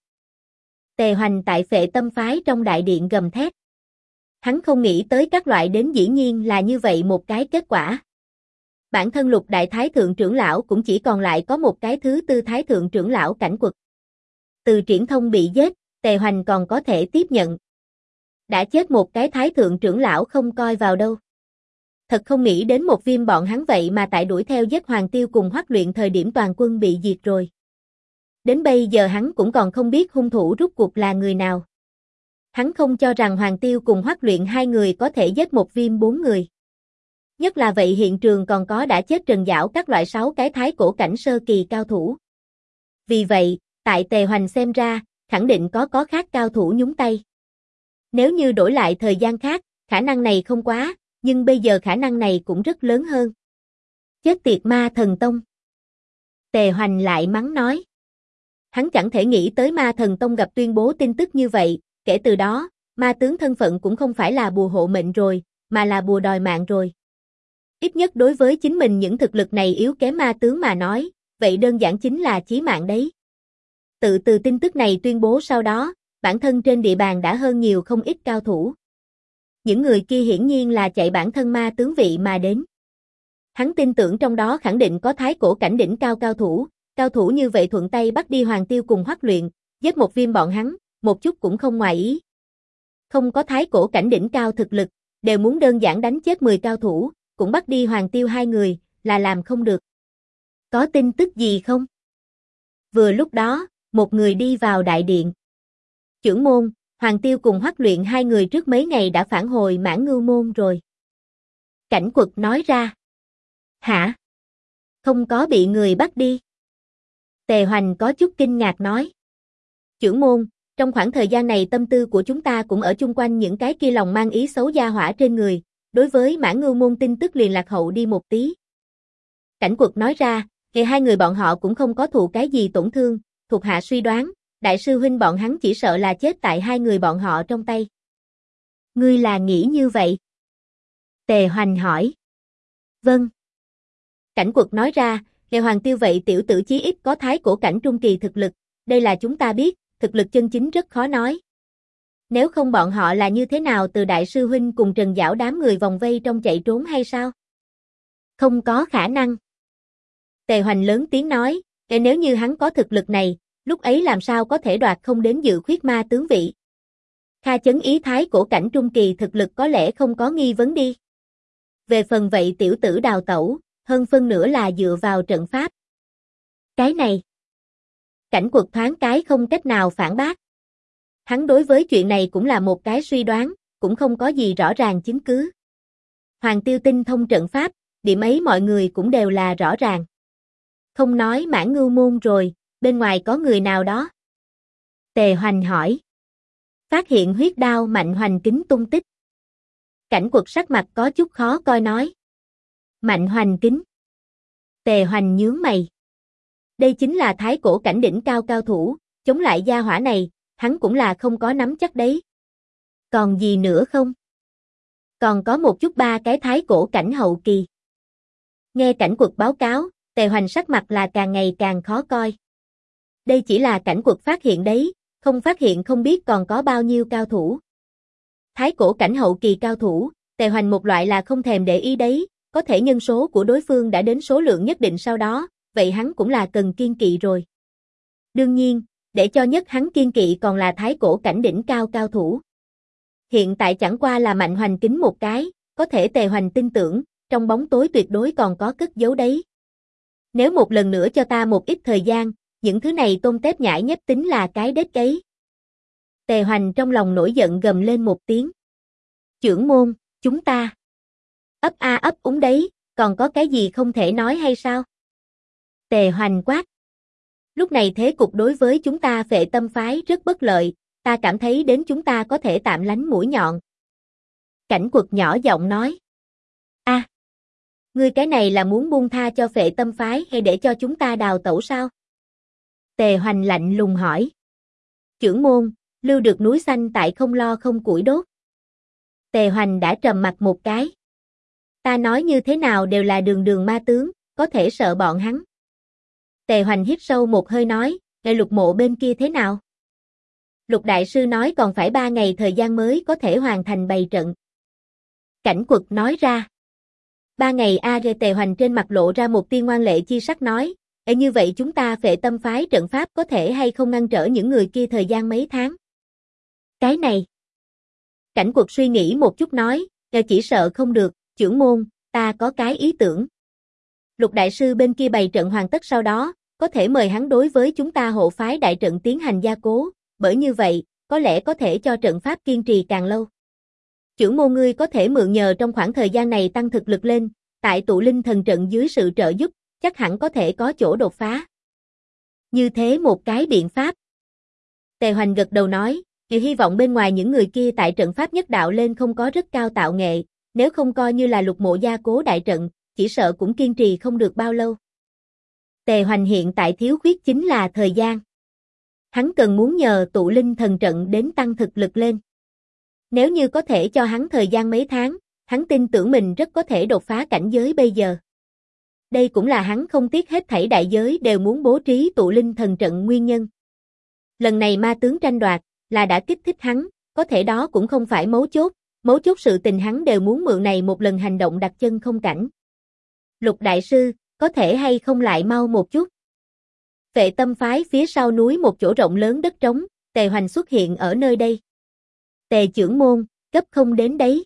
Tề Hoành tại Phệ Tâm phái trong đại điện gầm thét. Hắn không nghĩ tới các loại đến dĩ nhiên là như vậy một cái kết quả. Bản thân Lục Đại Thái Thượng trưởng lão cũng chỉ còn lại có một cái thứ tư Thái Thượng trưởng lão Cảnh Quật. Từ Triển Thông bị giết, Tề Hoành còn có thể tiếp nhận. Đã chết một cái Thái Thượng trưởng lão không coi vào đâu. Thật không nghĩ đến một Viêm bọn hắn vậy mà tại đuổi theo giết Hoàng Tiêu cùng Hoắc Luyện thời điểm toàn quân bị diệt rồi. Đến bây giờ hắn cũng còn không biết hung thủ rốt cuộc là người nào. Hắn không cho rằng Hoàng Tiêu cùng Hoắc Luyện hai người có thể giết một Viêm 4 người. Nhất là vậy hiện trường còn có đã chết Trần Giảo các loại 6 cái thái cổ cảnh sơ kỳ cao thủ. Vì vậy, tại Tề Hoành xem ra, khẳng định có khác cao thủ nhúng tay. Nếu như đổi lại thời gian khác, khả năng này không quá, nhưng bây giờ khả năng này cũng rất lớn hơn. Chết tiệt Ma Thần Tông. Tề Hoành lại mắng nói. Hắn chẳng thể nghĩ tới Ma Thần Tông gặp tuyên bố tin tức như vậy, kể từ đó, ma tướng thân phận cũng không phải là bùa hộ mệnh rồi, mà là bùa đòi mạng rồi. Ít nhất đối với chính mình những thực lực này yếu kém ma tướng mà nói, vậy đơn giản chính là chí mạng đấy. Từ tin tức này tuyên bố sau đó, bản thân trên địa bàn đã hơn nhiều không ít cao thủ. Những người kia hiển nhiên là chạy bản thân ma tướng vị mà đến. Hắn tin tưởng trong đó khẳng định có thái cổ cảnh đỉnh cao cao thủ như vậy thuận tay bắt đi Hoàng Tiêu cùng Hoắc Luyện, giết một Viêm bọn hắn, một chút cũng không ngoài ý. Không có thái cổ cảnh đỉnh cao thực lực, đều muốn đơn giản đánh chết 10 cao thủ, cũng bắt đi Hoàng Tiêu 2 người, là làm không được. Có tin tức gì không? Vừa lúc đó, một người đi vào đại điện. Chưởng môn, Hoàng Tiêu cùng Hoắc Luyện 2 người trước mấy ngày đã phản hồi Mãn Ngưu môn rồi. Cảnh Quật nói ra. Hả? Không có bị người bắt đi. Tề Hoành có chút kinh ngạc nói. Chưởng môn, trong khoảng thời gian này tâm tư của chúng ta cũng ở chung quanh những cái kia lòng mang ý xấu gia hỏa trên người, đối với Mãn Ngưu môn tin tức liền lạc hậu đi một tí. Cảnh Quật nói ra, kể 2 người bọn họ cũng không có thụ cái gì tổn thương, thuộc hạ suy đoán, đại sư huynh bọn hắn chỉ sợ là chết tại 2 người bọn họ trong tay. Ngươi là nghĩ như vậy? Tề Hoành hỏi. Vâng. Cảnh Quật nói ra, kể Hoàng Tiêu vậy tiểu tử chí ít có thái cổ cảnh trung kỳ thực lực, đây là chúng ta biết, thực lực chân chính rất khó nói. Nếu không bọn họ là như thế nào từ đại sư huynh cùng Trần Giảo đám người vòng vây trong chạy trốn hay sao? Không có khả năng. Tề Hoành lớn tiếng nói, nếu như hắn có thực lực này, lúc ấy làm sao có thể đoạt không đến dự khuyết ma tướng vị. Kha chấn ý thái cổ cảnh trung kỳ thực lực có lẽ không có nghi vấn đi. Về phần vậy tiểu tử đào tẩu, hơn phân nửa là dựa vào trận pháp. Cái này. Cảnh Quật thoáng cái không cách nào phản bác. Hắn đối với chuyện này cũng là một cái suy đoán, cũng không có gì rõ ràng chứng cứ. Hoàng Tiêu tinh thông trận pháp, điểm ấy mọi người cũng đều là rõ ràng. Không nói Mãn Ngưu môn rồi, bên ngoài có người nào đó? Tề Hoành hỏi. Phát hiện huyết đao Mạnh Hoành Kính tung tích. Cảnh Quật sắc mặt có chút khó coi nói. Mạnh Hoành Kính. Tề Hoành nhướng mày. Đây chính là thái cổ cảnh đỉnh cao cao thủ, chống lại gia hỏa này, hắn cũng là không có nắm chắc đấy. Còn gì nữa không? Còn có một chút ba cái thái cổ cảnh hậu kỳ. Nghe Cảnh Quật báo cáo, Tề Hoành sắc mặt là càng ngày càng khó coi. Đây chỉ là Cảnh Quật phát hiện đấy, không phát hiện không biết còn có bao nhiêu cao thủ. Thái cổ cảnh hậu kỳ cao thủ, Tề Hoành một loại là không thèm để ý đấy, có thể nhân số của đối phương đã đến số lượng nhất định sau đó, vậy hắn cũng là cần kiên kỵ rồi. Đương nhiên, để cho nhất hắn kiên kỵ còn là thái cổ cảnh đỉnh cao cao thủ. Hiện tại chẳng qua là Mạnh Hoành Kính một cái, có thể Tề Hoành tin tưởng, trong bóng tối tuyệt đối còn có cất giấu đấy. Nếu một lần nữa cho ta một ít thời gian, những thứ này tôm tép nhãi nhép tính là cái đết cấy. Tề Hoành trong lòng nổi giận gầm lên một tiếng. Chưởng môn, chúng ta. Ấp a ấp úng đấy, còn có cái gì không thể nói hay sao? Tề Hoành quát. Lúc này thế cục đối với chúng ta Phệ Tâm phái rất bất lợi, ta cảm thấy đến chúng ta có thể tạm lánh mũi nhọn. Cảnh Quật nhỏ giọng nói. A, ngươi cái này là muốn buông tha cho Phệ Tâm phái hay để cho chúng ta đào tẩu sao? Tề Hoành lạnh lùng hỏi. Chưởng môn, lưu được núi xanh tại không lo không củi đốt. Tề Hoành đã trầm mặt một cái. Ta nói như thế nào đều là đường đường ma tướng, có thể sợ bọn hắn. Tề Hoành hít sâu một hơi nói, ngay Lục Mộ bên kia thế nào? Lục Đại Sư nói còn phải 3 ngày thời gian mới có thể hoàn thành bày trận. Cảnh Quật nói ra. 3 ngày Tề Hoành trên mặt lộ ra một tia ngoan lệ chi sắc nói, như vậy chúng ta Phệ Tâm phái trận pháp có thể hay không ngăn trở những người kia thời gian mấy tháng? Cái này. Cảnh Quật suy nghĩ một chút nói, chỉ sợ không được, chưởng môn, ta có cái ý tưởng. Lục Đại Sư bên kia bày trận hoàn tất sau đó, có thể mời hắn đối với chúng ta hộ phái đại trận tiến hành gia cố, bởi như vậy, có lẽ có thể cho trận pháp kiên trì càng lâu. Chưởng môn ngươi có thể mượn nhờ trong khoảng thời gian này tăng thực lực lên, tại tụ linh thần trận dưới sự trợ giúp, chắc hẳn có thể có chỗ đột phá. Như thế một cái biện pháp. Tề Hoành gật đầu nói, hy vọng bên ngoài những người kia tại trận pháp nhất đạo lên không có rất cao tạo nghệ, nếu không coi như là Lục Mộ gia cố đại trận, chỉ sợ cũng kiên trì không được bao lâu. Tề Hoành hiện tại thiếu khuyết chính là thời gian. Hắn cần muốn nhờ tụ linh thần trận đến tăng thực lực lên. Nếu như có thể cho hắn thời gian mấy tháng, hắn tin tưởng mình rất có thể đột phá cảnh giới bây giờ. Đây cũng là hắn không tiếc hết thảy đại giới đều muốn bố trí tụ linh thần trận nguyên nhân. Lần này ma tướng tranh đoạt, là đã kích thích hắn, có thể đó cũng không phải mấu chốt sự tình hắn đều muốn mượn này một lần hành động đặt chân không cảnh. Lục Đại Sư, có thể hay không lại mau một chút? Phệ Tâm phái phía sau núi một chỗ rộng lớn đất trống, Tề Hoành xuất hiện ở nơi đây. Tề chưởng môn, cấp không đến đấy.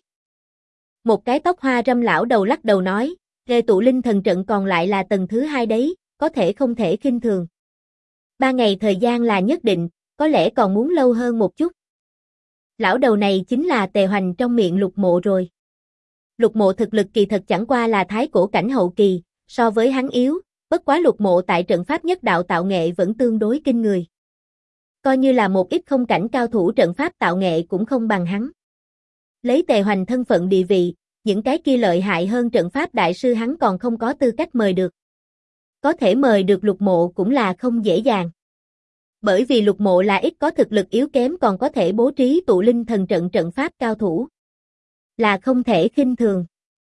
Một cái tóc hoa râm lão đầu lắc đầu nói, Ghê tụ linh thần trận còn lại là tầng thứ 2 đấy, có thể không thể khinh thường. 3 ngày thời gian là nhất định, có lẽ còn muốn lâu hơn một chút. Lão đầu này chính là Tề Hoành trong miệng Lục Mộ rồi. Lục Mộ thực lực kỳ thật chẳng qua là thái cổ cảnh hậu kỳ, so với hắn yếu, bất quá Lục Mộ tại trận pháp nhất đạo tạo nghệ vẫn tương đối kinh người. Coi như là một ít không cảnh cao thủ trận pháp tạo nghệ cũng không bằng hắn. Lấy Tề Hoành thân phận địa vị, những cái kia lợi hại hơn trận pháp đại sư hắn còn không có tư cách mời được. Có thể mời được Lục Mộ cũng là không dễ dàng. Bởi vì Lục Mộ là ít có thực lực yếu kém còn có thể bố trí tụ linh thần trận trận pháp cao thủ. Là không thể khinh thường.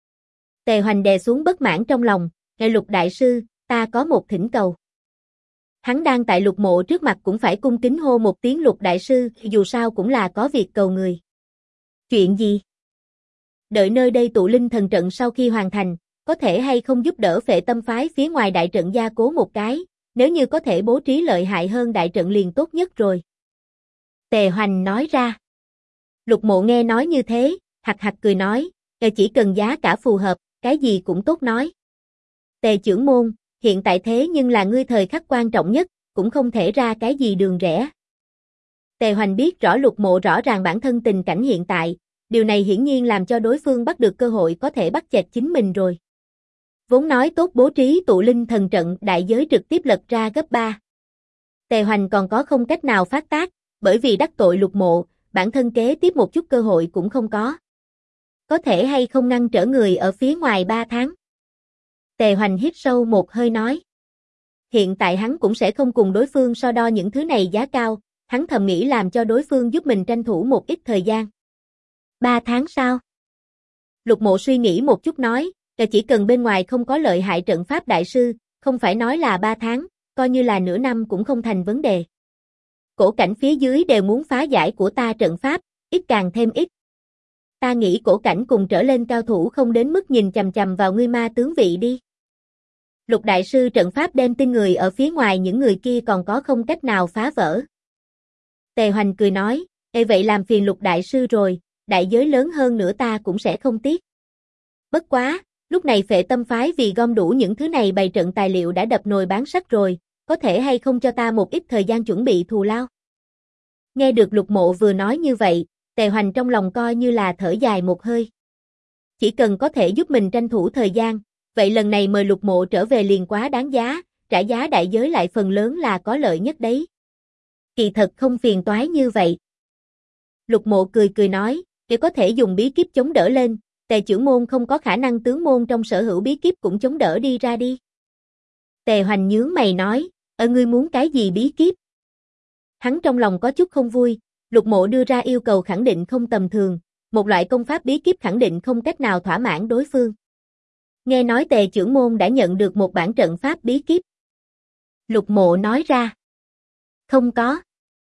Tề Hoành đè xuống bất mãn trong lòng, nghe Lục Đại Sư, ta có một thỉnh cầu. Hắn đang tại Lục Mộ trước mặt cũng phải cung kính hô một tiếng Lục Đại Sư, dù sao cũng là có việc cầu người. Chuyện gì? Đợi nơi đây tụ linh thần trận sau khi hoàn thành, có thể hay không giúp đỡ Phệ Tâm phái phía ngoài đại trận gia cố một cái, nếu như có thể bố trí lợi hại hơn đại trận liền tốt nhất rồi. Tề Hoành nói ra. Lục Mộ nghe nói như thế, hạc hạc cười nói, chỉ cần giá cả phù hợp, cái gì cũng tốt nói. Tề chưởng môn, hiện tại thế nhưng là ngươi thời khắc quan trọng nhất, cũng không thể ra cái gì đường rẽ. Tề Hoành biết rõ Lục Mộ rõ ràng bản thân tình cảnh hiện tại, điều này hiển nhiên làm cho đối phương bắt được cơ hội có thể bắt chẹt chính mình rồi. Vốn nói tốt bố trí tụ linh thần trận, đại giới trực tiếp lật ra gấp 3. Tề Hoành còn có không cách nào phát tác, bởi vì đắc tội Lục Mộ, bản thân kế tiếp một chút cơ hội cũng không có. Có thể hay không ngăn trở người ở phía ngoài 3 tháng. Tề Hoành hít sâu một hơi nói. Hiện tại hắn cũng sẽ không cùng đối phương so đo những thứ này giá cao, hắn thầm nghĩ làm cho đối phương giúp mình tranh thủ một ít thời gian. 3 tháng sao? Lục Mộ suy nghĩ một chút nói, chỉ cần bên ngoài không có lợi hại trận pháp đại sư, không phải nói là 3 tháng, coi như là nửa năm cũng không thành vấn đề. Cổ cảnh phía dưới đều muốn phá giải của ta trận pháp, ít càng thêm ít. Ta nghĩ cổ cảnh cùng trở lên cao thủ không đến mức nhìn chằm chằm vào ngươi ma tướng vị đi. Lục đại sư trận pháp đem tin người ở phía ngoài những người kia còn có không cách nào phá vỡ. Tề Hoành cười nói, vậy làm phiền Lục đại sư rồi, đại giới lớn hơn nữa ta cũng sẽ không tiếc. Bất quá, lúc này Phệ Tâm phái vì gom đủ những thứ này bày trận tài liệu đã đập nồi bán sắt rồi, có thể hay không cho ta một ít thời gian chuẩn bị thù lao. Nghe được Lục Mộ vừa nói như vậy, Tề Hoành trong lòng coi như là thở dài một hơi. Chỉ cần có thể giúp mình tranh thủ thời gian, vậy lần này mời Lục Mộ trở về liền quá đáng giá, trả giá đại giới lại phần lớn là có lợi nhất đấy. Kỳ thật không phiền toái như vậy. Lục Mộ cười cười nói, để có thể dùng bí kíp chống đỡ lên, Tề trưởng môn không có khả năng tướng môn trong sở hữu bí kíp cũng chống đỡ đi ra đi. Tề Hoành nhướng mày nói, ngươi muốn cái gì bí kíp? Hắn trong lòng có chút không vui, Lục Mộ đưa ra yêu cầu khẳng định không tầm thường, một loại công pháp bí kíp khẳng định không cách nào thỏa mãn đối phương. Nghe nói Tề trưởng môn đã nhận được một bản trận pháp bí kíp. Lục Mộ nói ra. Không có.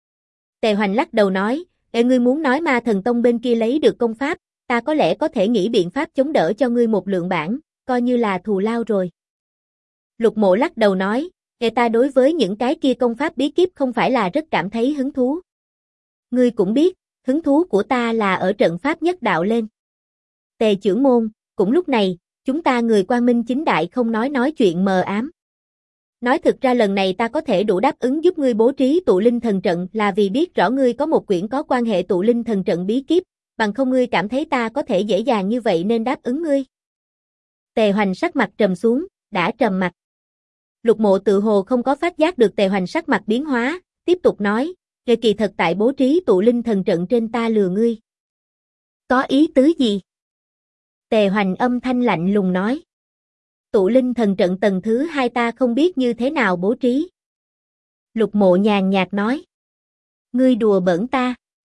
Tề Hoành lắc đầu nói, ngươi muốn nói Ma Thần Tông bên kia lấy được công pháp, ta có lẽ có thể nghĩ biện pháp chống đỡ cho ngươi một lượng bản, coi như là thù lao rồi. Lục Mộ lắc đầu nói, ta đối với những cái kia công pháp bí kíp không phải là rất cảm thấy hứng thú. Ngươi cũng biết, hứng thú của ta là ở trận pháp nhất đạo lên. Tề trưởng môn, cũng lúc này, chúng ta người quang minh chính đại không nói chuyện mờ ám. Nói thực ra lần này ta có thể đủ đáp ứng giúp ngươi bố trí tụ linh thần trận là vì biết rõ ngươi có một quyển có quan hệ tụ linh thần trận bí kíp, bằng không ngươi cảm thấy ta có thể dễ dàng như vậy nên đáp ứng ngươi. Tề Hoành sắc mặt trầm xuống, đã trầm mặt. Lục Mộ tự hồ không có phát giác được Tề Hoành sắc mặt biến hóa, tiếp tục nói, kỳ thật tại bố trí tụ linh thần trận trên ta lừa ngươi. Có ý tứ gì? Tề Hoành âm thanh lạnh lùng nói. Tụ linh thần trận tầng thứ 2 ta không biết như thế nào bố trí. Lục Mộ nhàn nhạt nói. Ngươi đùa bỡn ta.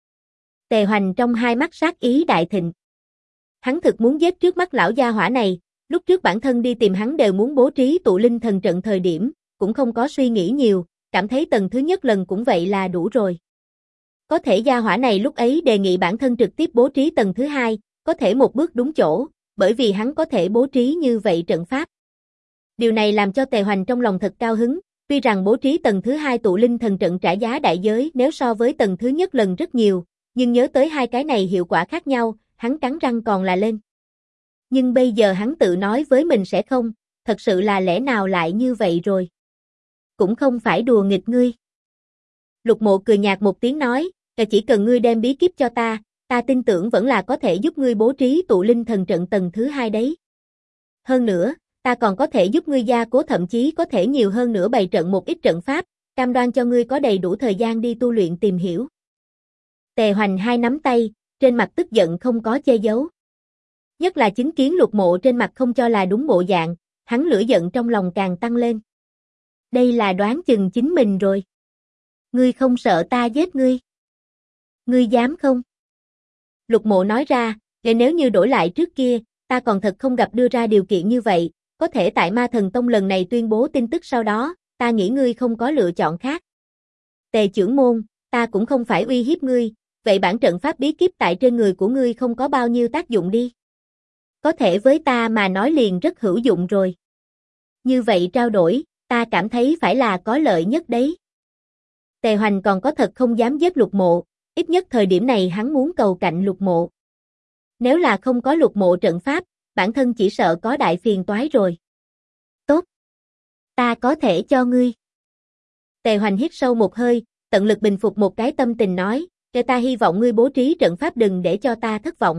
Tề Hoành trong hai mắt sát ý đại thịnh. Hắn thực muốn giết trước mắt lão gia hỏa này, lúc trước bản thân đi tìm hắn đều muốn bố trí tụ linh thần trận thời điểm, cũng không có suy nghĩ nhiều, cảm thấy tầng thứ nhất lần cũng vậy là đủ rồi. Có thể gia hỏa này lúc ấy đề nghị bản thân trực tiếp bố trí tầng thứ 2, có thể một bước đúng chỗ, bởi vì hắn có thể bố trí như vậy trận pháp. Điều này làm cho Tề Hoành trong lòng thật cao hứng, tuy rằng bố trí tầng thứ 2 tụ linh thần trận trả giá đại giới nếu so với tầng thứ nhất lần rất nhiều, nhưng nhớ tới hai cái này hiệu quả khác nhau, hắn cắn răng còn là lên. Nhưng bây giờ hắn tự nói với mình sẽ không, thật sự là lẽ nào lại như vậy rồi. Cũng không phải đùa nghịch ngươi. Lục Mộ cười nhạt một tiếng nói, chỉ cần ngươi đem bí kíp cho ta, ta tin tưởng vẫn là có thể giúp ngươi bố trí tụ linh thần trận tầng thứ 2 đấy. Hơn nữa, ta còn có thể giúp ngươi gia cố thậm chí có thể nhiều hơn nữa bày trận một ít trận pháp, cam đoan cho ngươi có đầy đủ thời gian đi tu luyện tìm hiểu. Tề Hoành hai nắm tay, trên mặt tức giận không có che giấu. Nhất là chính kiến Lục Mộ trên mặt không cho là đúng bộ dạng, hắn lửa giận trong lòng càng tăng lên. Đây là đoán chừng chính mình rồi. Ngươi không sợ ta giết ngươi? Ngươi dám không? Lục Mộ nói ra, nếu như đổi lại trước kia, ta còn thật không gặp đưa ra điều kiện như vậy, có thể tại Ma Thần Tông lần này tuyên bố tin tức sau đó, ta nghĩ ngươi không có lựa chọn khác. Tề trưởng môn, ta cũng không phải uy hiếp ngươi, vậy bản trận pháp bí kíp tại trên người của ngươi không có bao nhiêu tác dụng đi. Có thể với ta mà nói liền rất hữu dụng rồi. Như vậy trao đổi, ta cảm thấy phải là có lợi nhất đấy. Tề Hoành còn có thật không dám giết Lục Mộ, ít nhất thời điểm này hắn muốn cầu cạnh Lục Mộ. Nếu là không có Lục Mộ trận pháp, bản thân chỉ sợ có đại phiền toái rồi. Tốt. Ta có thể cho ngươi. Tề Hoành hít sâu một hơi, tận lực bình phục một cái tâm tình nói, ta hy vọng ngươi bố trí trận pháp đừng để cho ta thất vọng.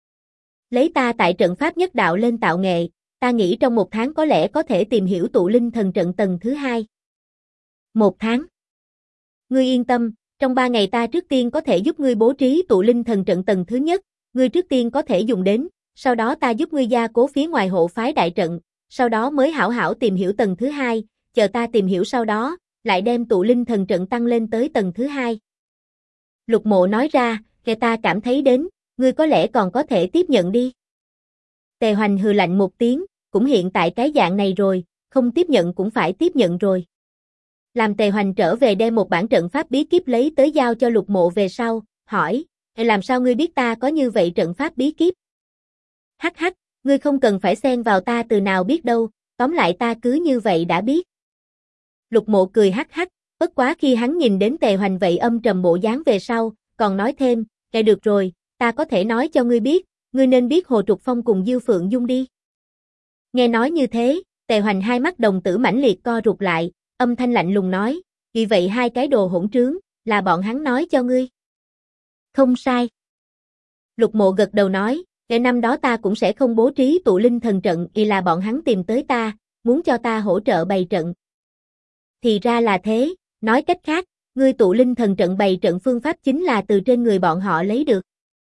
Lấy ta tại trận pháp nhất đạo lên tạo nghệ, ta nghĩ trong 1 tháng có lẽ có thể tìm hiểu tụ linh thần trận tầng thứ 2. 1 tháng. Ngươi yên tâm, trong 3 ngày ta trước tiên có thể giúp ngươi bố trí tụ linh thần trận tầng thứ nhất, ngươi trước tiên có thể dùng đến, sau đó ta giúp ngươi gia cố phía ngoài hộ phái đại trận, sau đó mới hảo hảo tìm hiểu tầng thứ 2, chờ ta tìm hiểu sau đó, lại đem tụ linh thần trận tăng lên tới tầng thứ 2. Lục Mộ nói ra, ta cảm thấy đến, ngươi có lẽ còn có thể tiếp nhận đi. Tề Hoành hừ lạnh một tiếng, cũng hiện tại cái dạng này rồi, không tiếp nhận cũng phải tiếp nhận rồi. Làm Tề Hoành trở về đem một bản trận pháp bí kíp lấy tới giao cho Lục Mộ về sau, hỏi, làm sao ngươi biết ta có như vậy trận pháp bí kíp? Hắc hắc, ngươi không cần phải xen vào ta từ nào biết đâu, tóm lại ta cứ như vậy đã biết. Lục Mộ cười hắc hắc, bất quá khi hắn nhìn đến Tề Hoành vậy âm trầm bộ dáng về sau, còn nói thêm, được rồi, ta có thể nói cho ngươi biết, ngươi nên biết Hồ Trục Phong cùng Diêu Phượng Dung đi. Nghe nói như thế, Tề Hoành hai mắt đồng tử mãnh liệt co rụt lại, âm thanh lạnh lùng nói, vì vậy hai cái đồ hỗn trướng, là bọn hắn nói cho ngươi. Không sai. Lục Mộ gật đầu nói, năm đó ta cũng sẽ không bố trí tụ linh thần trận, là bọn hắn tìm tới ta, muốn cho ta hỗ trợ bày trận. Thì ra là thế, nói cách khác, ngươi tụ linh thần trận bày trận phương pháp chính là từ trên người bọn họ lấy được.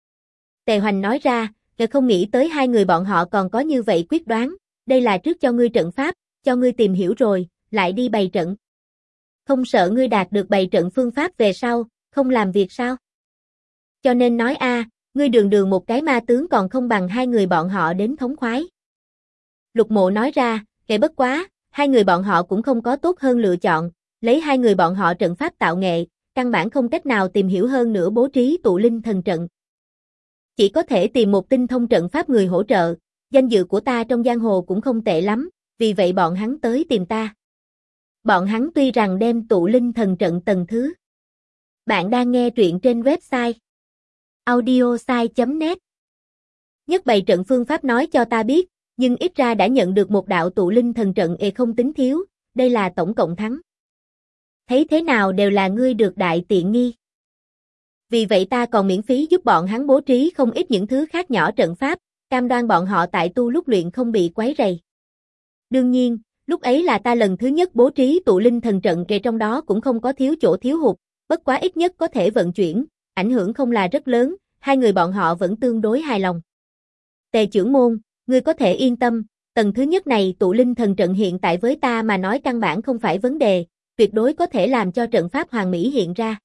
Tề Hoành nói ra, không nghĩ tới hai người bọn họ còn có như vậy quyết đoán, đây là trước cho ngươi trận pháp, cho ngươi tìm hiểu rồi, lại đi bày trận. Không sợ ngươi đạt được bày trận phương pháp về sau, không làm việc sao? Cho nên nói ngươi đường đường một cái ma tướng còn không bằng hai người bọn họ đến thống khoái. Lục Mộ nói ra, bất quá, hai người bọn họ cũng không có tốt hơn lựa chọn, lấy hai người bọn họ trận pháp tạo nghệ, căn bản không cách nào tìm hiểu hơn nữa bố trí tụ linh thần trận. Chỉ có thể tìm một tinh thông trận pháp người hỗ trợ, danh dự của ta trong giang hồ cũng không tệ lắm, vì vậy bọn hắn tới tìm ta. Bọn hắn tuy rằng đem tụ linh thần trận tầng thứ. Bạn đang nghe truyện trên website audiosai.net. Nhất bày trận phương pháp nói cho ta biết, nhưng ít ra đã nhận được một đạo tụ linh thần trận không tính thiếu, đây là tổng cộng thắng. Thấy thế nào đều là ngươi được đại tiện nghi. Vì vậy ta còn miễn phí giúp bọn hắn bố trí không ít những thứ khác nhỏ trận pháp, cam đoan bọn họ tại tu lúc luyện không bị quấy rầy. Đương nhiên, lúc ấy là ta lần thứ nhất bố trí tụ linh thần trận trong đó cũng không có thiếu chỗ thiếu hụt, bất quá ít nhất có thể vận chuyển, ảnh hưởng không là rất lớn, hai người bọn họ vẫn tương đối hài lòng. Tề trưởng môn, ngươi có thể yên tâm, tầng thứ nhất này tụ linh thần trận hiện tại với ta mà nói căn bản không phải vấn đề, tuyệt đối có thể làm cho trận pháp hoàn mỹ hiện ra.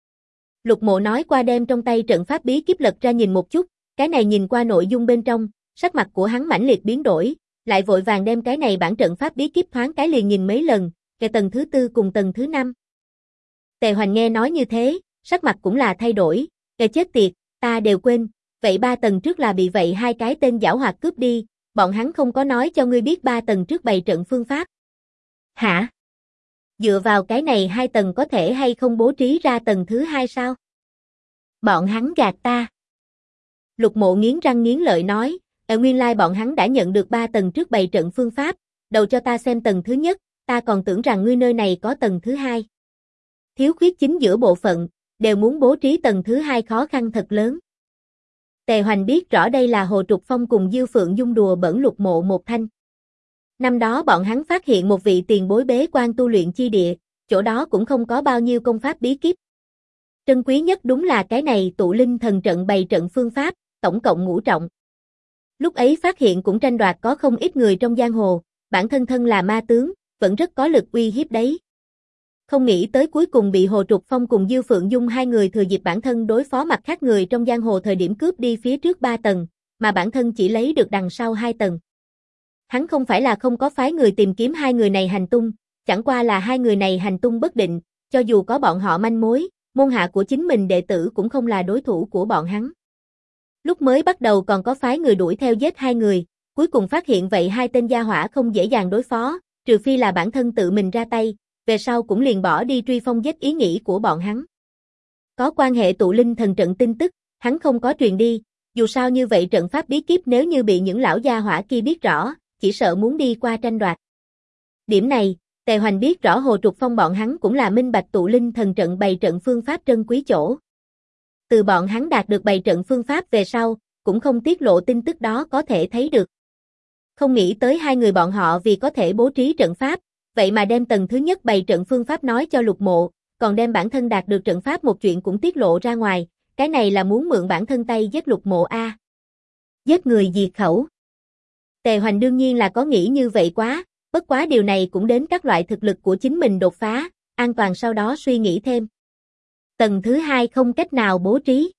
Lục Mộ nói qua đem trong tay trận pháp bí kíp lật ra nhìn một chút, cái này nhìn qua nội dung bên trong, sắc mặt của hắn mãnh liệt biến đổi, lại vội vàng đem cái này bản trận pháp bí kíp thoáng cái liền nhìn mấy lần, tầng thứ 4 cùng tầng thứ 5. Tề Hoành nghe nói như thế, sắc mặt cũng là thay đổi, chết tiệt, ta đều quên, vậy 3 tầng trước là bị vậy hai cái tên giảo hoạt cướp đi, bọn hắn không có nói cho ngươi biết 3 tầng trước bày trận phương pháp. Hả? Dựa vào cái này 2 tầng có thể hay không bố trí ra tầng thứ 2 sao? Bọn hắn gạt ta. Lục Mộ nghiến răng nghiến lợi nói, nguyên lai bọn hắn đã nhận được 3 tầng trước bày trận phương pháp, đầu cho ta xem tầng thứ nhất, ta còn tưởng rằng ngươi nơi này có tầng thứ 2. Thiếu khuyết chính giữa bộ phận, đều muốn bố trí tầng thứ 2 khó khăn thật lớn. Tề Hoành biết rõ đây là Hồ Trục Phong cùng Diêu Phượng Dung đùa bỡn Lục Mộ một thanh. Năm đó bọn hắn phát hiện một vị tiền bối bế quan tu luyện chi địa, chỗ đó cũng không có bao nhiêu công pháp bí kíp. Trân quý nhất đúng là cái này tụ linh thần trận bày trận phương pháp, tổng cộng ngũ trọng. Lúc ấy phát hiện cũng tranh đoạt có không ít người trong giang hồ, bản thân thân là ma tướng, vẫn rất có lực uy hiếp đấy. Không nghĩ tới cuối cùng bị Hồ Trục Phong cùng Diêu Phượng Dung hai người thừa dịp bản thân đối phó mặt khác người trong giang hồ thời điểm cướp đi phía trước 3 tầng, mà bản thân chỉ lấy được đằng sau 2 tầng. Hắn không phải là không có phái người tìm kiếm hai người này hành tung, chẳng qua là hai người này hành tung bất định, cho dù có bọn họ manh mối, môn hạ của chính mình đệ tử cũng không là đối thủ của bọn hắn. Lúc mới bắt đầu còn có phái người đuổi theo giết hai người, cuối cùng phát hiện vậy hai tên gia hỏa không dễ dàng đối phó, trừ phi là bản thân tự mình ra tay, về sau cũng liền bỏ đi truy phong giết ý nghĩ của bọn hắn. Có quan hệ tụ linh thần trận tin tức, hắn không có truyền đi, dù sao như vậy trận pháp bí kíp nếu như bị những lão gia hỏa kia biết rõ, chỉ sợ muốn đi qua tranh đoạt. Điểm này, Tề Hoành biết rõ Hồ Trục Phong bọn hắn cũng là minh bạch tụ linh thần trận bày trận phương pháp trân quý chỗ. Từ bọn hắn đạt được bày trận phương pháp về sau, cũng không tiết lộ tin tức đó có thể thấy được. Không nghĩ tới hai người bọn họ vì có thể bố trí trận pháp, vậy mà đem tầng thứ nhất bày trận phương pháp nói cho Lục Mộ, còn đem bản thân đạt được trận pháp một chuyện cũng tiết lộ ra ngoài, cái này là muốn mượn bản thân tay giết Lục Mộ a. Giết người diệt khẩu. Tề Hoành đương nhiên là có nghĩ như vậy quá, bất quá điều này cũng đến các loại thực lực của chính mình đột phá, an toàn sau đó suy nghĩ thêm. Tầng thứ hai không cách nào bố trí.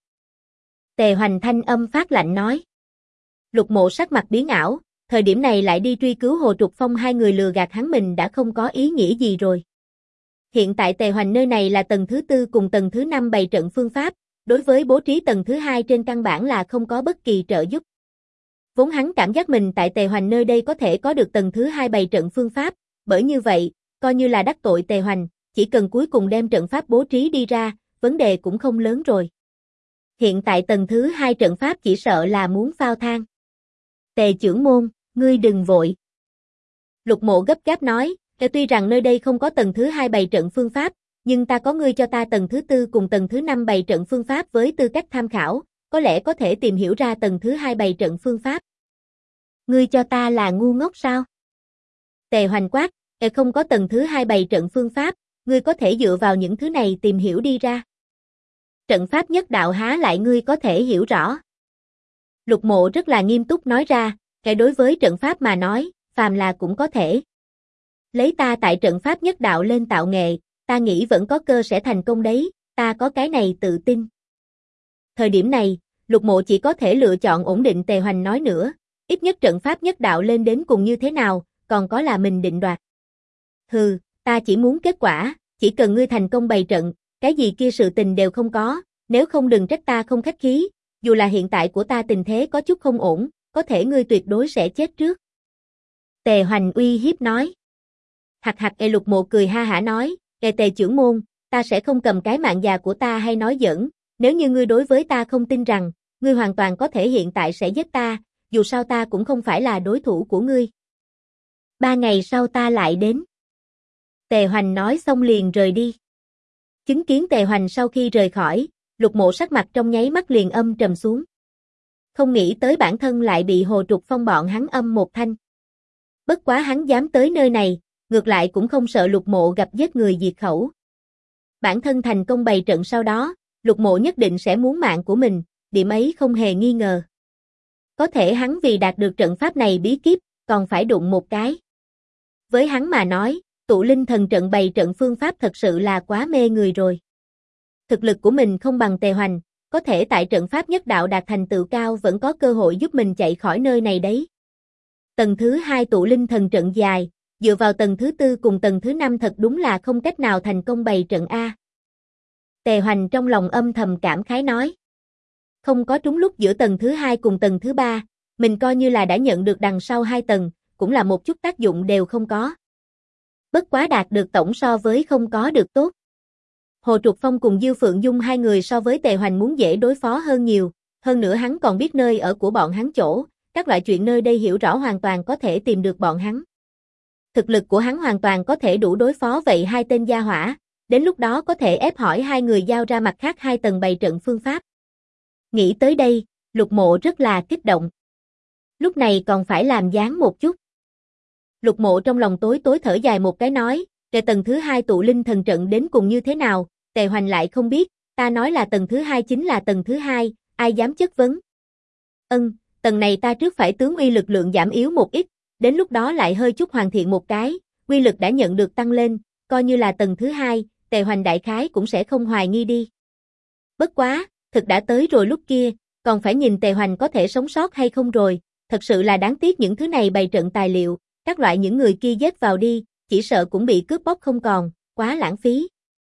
Tề Hoành thanh âm phát lạnh nói. Lục Mộ sắc mặt biến ảo, thời điểm này lại đi truy cứu Hồ Trục Phong hai người lừa gạt hắn mình đã không có ý nghĩa gì rồi. Hiện tại Tề Hoành nơi này là tầng thứ tư cùng tầng thứ năm bày trận phương pháp, đối với bố trí tầng thứ hai trên căn bản là không có bất kỳ trợ giúp. Vốn hắn cảm giác mình tại Tề Hoành nơi đây có thể có được tầng thứ hai bày trận phương pháp, bởi như vậy, coi như là đắc tội Tề Hoành, chỉ cần cuối cùng đem trận pháp bố trí đi ra, vấn đề cũng không lớn rồi. Hiện tại tầng thứ hai trận pháp chỉ sợ là muốn phao thang. Tề trưởng môn, ngươi đừng vội. Lục Mộ gấp gáp nói, tuy rằng nơi đây không có tầng thứ hai bày trận phương pháp, nhưng ta có ngươi cho ta tầng thứ tư cùng tầng thứ năm bày trận phương pháp với tư cách tham khảo, có lẽ có thể tìm hiểu ra tầng thứ hai bày trận phương pháp. Ngươi cho ta là ngu ngốc sao? Tề Hoành quát, không có tầng thứ hai bày trận phương pháp, ngươi có thể dựa vào những thứ này tìm hiểu đi ra. Trận pháp nhất đạo há lại ngươi có thể hiểu rõ. Lục Mộ rất là nghiêm túc nói ra, đối với trận pháp mà nói, phàm là cũng có thể. Lấy ta tại trận pháp nhất đạo lên tạo nghệ, ta nghĩ vẫn có cơ sẽ thành công đấy, ta có cái này tự tin. Thời điểm này, Lục Mộ chỉ có thể lựa chọn ổn định. Tề Hoành nói nữa, ít nhất trận pháp nhất đạo lên đến cùng như thế nào, còn có là mình định đoạt. Hừ, ta chỉ muốn kết quả, chỉ cần ngươi thành công bày trận, cái gì kia sự tình đều không có, nếu không đừng trách ta không khách khí, dù là hiện tại của ta tình thế có chút không ổn, có thể ngươi tuyệt đối sẽ chết trước. Tề Hoành uy hiếp nói. Hạc hạc. Lục Mộ cười ha hả nói, Tề trưởng môn, ta sẽ không cầm cái mạng già của ta hay nói giỡn, nếu như ngươi đối với ta không tin rằng, ngươi hoàn toàn có thể hiện tại sẽ giết ta, dù sao ta cũng không phải là đối thủ của ngươi. 3 ngày sau ta lại đến. Tề Hoành nói xong liền rời đi. Chứng kiến Tề Hoành sau khi rời khỏi, Lục Mộ sắc mặt trong nháy mắt liền âm trầm xuống. Không nghĩ tới bản thân lại bị Hồ Trục Phong bọn hắn âm một thanh. Bất quá hắn dám tới nơi này, ngược lại cũng không sợ Lục Mộ gặp giết người diệt khẩu. Bản thân thành công bày trận sau đó, Lục Mộ nhất định sẽ muốn mạng của mình, điểm ấy không hề nghi ngờ. Có thể hắn vì đạt được trận pháp này bí kíp, còn phải đụng một cái. Với hắn mà nói, tụ linh thần trận bày trận phương pháp thật sự là quá mê người rồi. Thực lực của mình không bằng Tề Hoành, có thể tại trận pháp nhất đạo đạt thành tựu cao vẫn có cơ hội giúp mình chạy khỏi nơi này đấy. Tầng thứ 2 tụ linh thần trận dài, dựa vào tầng thứ 4 cùng tầng thứ 5 thật đúng là không cách nào thành công bày trận A. Tề Hoành trong lòng âm thầm cảm khái nói. Không có trúng lúc giữa tầng thứ 2 cùng tầng thứ 3, mình coi như là đã nhận được đằng sau 2 tầng, cũng là một chút tác dụng đều không có. Bất quá đạt được tổng so với không có được tốt. Hồ Trục Phong cùng Diêu Phượng Dung hai người so với Tề Hoành muốn dễ đối phó hơn nhiều, hơn nữa hắn còn biết nơi ở của bọn hắn chỗ, các loại chuyện nơi đây hiểu rõ hoàn toàn có thể tìm được bọn hắn. Thực lực của hắn hoàn toàn có thể đủ đối phó vậy hai tên gia hỏa, đến lúc đó có thể ép hỏi hai người giao ra mặt khác 2 tầng bày trận phương pháp. Nghĩ tới đây, Lục Mộ rất là kích động. Lúc này còn phải làm dáng một chút. Lục Mộ trong lòng tối tối thở dài một cái nói, về tầng thứ 2 tụ linh thần trận đến cùng như thế nào, Tề Hoành lại không biết, ta nói là tầng thứ 2 chính là tầng thứ 2, ai dám chất vấn. Tầng này ta trước phải tướng uy lực lượng giảm yếu một ít, đến lúc đó lại hơi chút hoàn thiện một cái, uy lực đã nhận được tăng lên, coi như là tầng thứ 2, Tề Hoành đại khái cũng sẽ không hoài nghi đi. Bất quá, thực đã tới rồi lúc kia, còn phải nhìn Tề Hoành có thể sống sót hay không rồi, thật sự là đáng tiếc những thứ này bày trận tài liệu, các loại những người kia giết vào đi, chỉ sợ cũng bị cướp bóc không còn, quá lãng phí.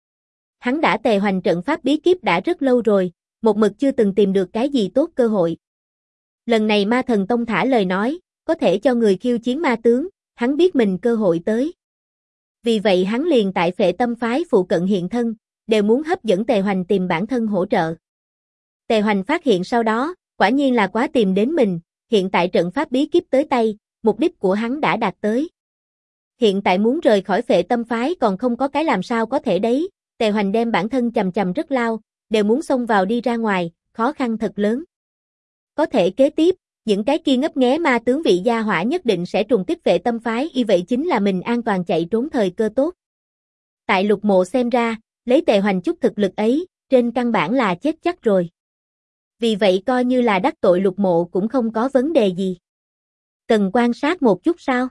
Hắn đã Tề Hoành trận pháp bí kíp đã rất lâu rồi, một mực chưa từng tìm được cái gì tốt cơ hội. Lần này Ma Thần Tông thả lời nói, có thể cho người khiêu chiến ma tướng, hắn biết mình cơ hội tới. Vì vậy hắn liền tại Phệ Tâm phái phụ cận hiện thân, đều muốn hấp dẫn Tề Hoành tìm bản thân hỗ trợ. Tề Hoành phát hiện sau đó, quả nhiên là quá tìm đến mình, hiện tại trận pháp bí kíp tới tay, mục đích của hắn đã đạt tới. Hiện tại muốn rời khỏi Phệ Tâm phái còn không có cái làm sao có thể đấy, Tề Hoành đem bản thân chầm chầm rất lao, đều muốn xông vào đi ra ngoài, khó khăn thật lớn. Có thể kế tiếp, những cái kia ngấp nghé ma tướng vị gia hỏa nhất định sẽ trùng kích Phệ Tâm phái, y vậy chính là mình an toàn chạy trốn thời cơ tốt. Tại Lục Mộ xem ra, lấy Tề Hoành chút thực lực ấy, trên căn bản là chết chắc rồi. Vì vậy coi như là đắc tội Lục Mộ cũng không có vấn đề gì. Cần quan sát một chút sao?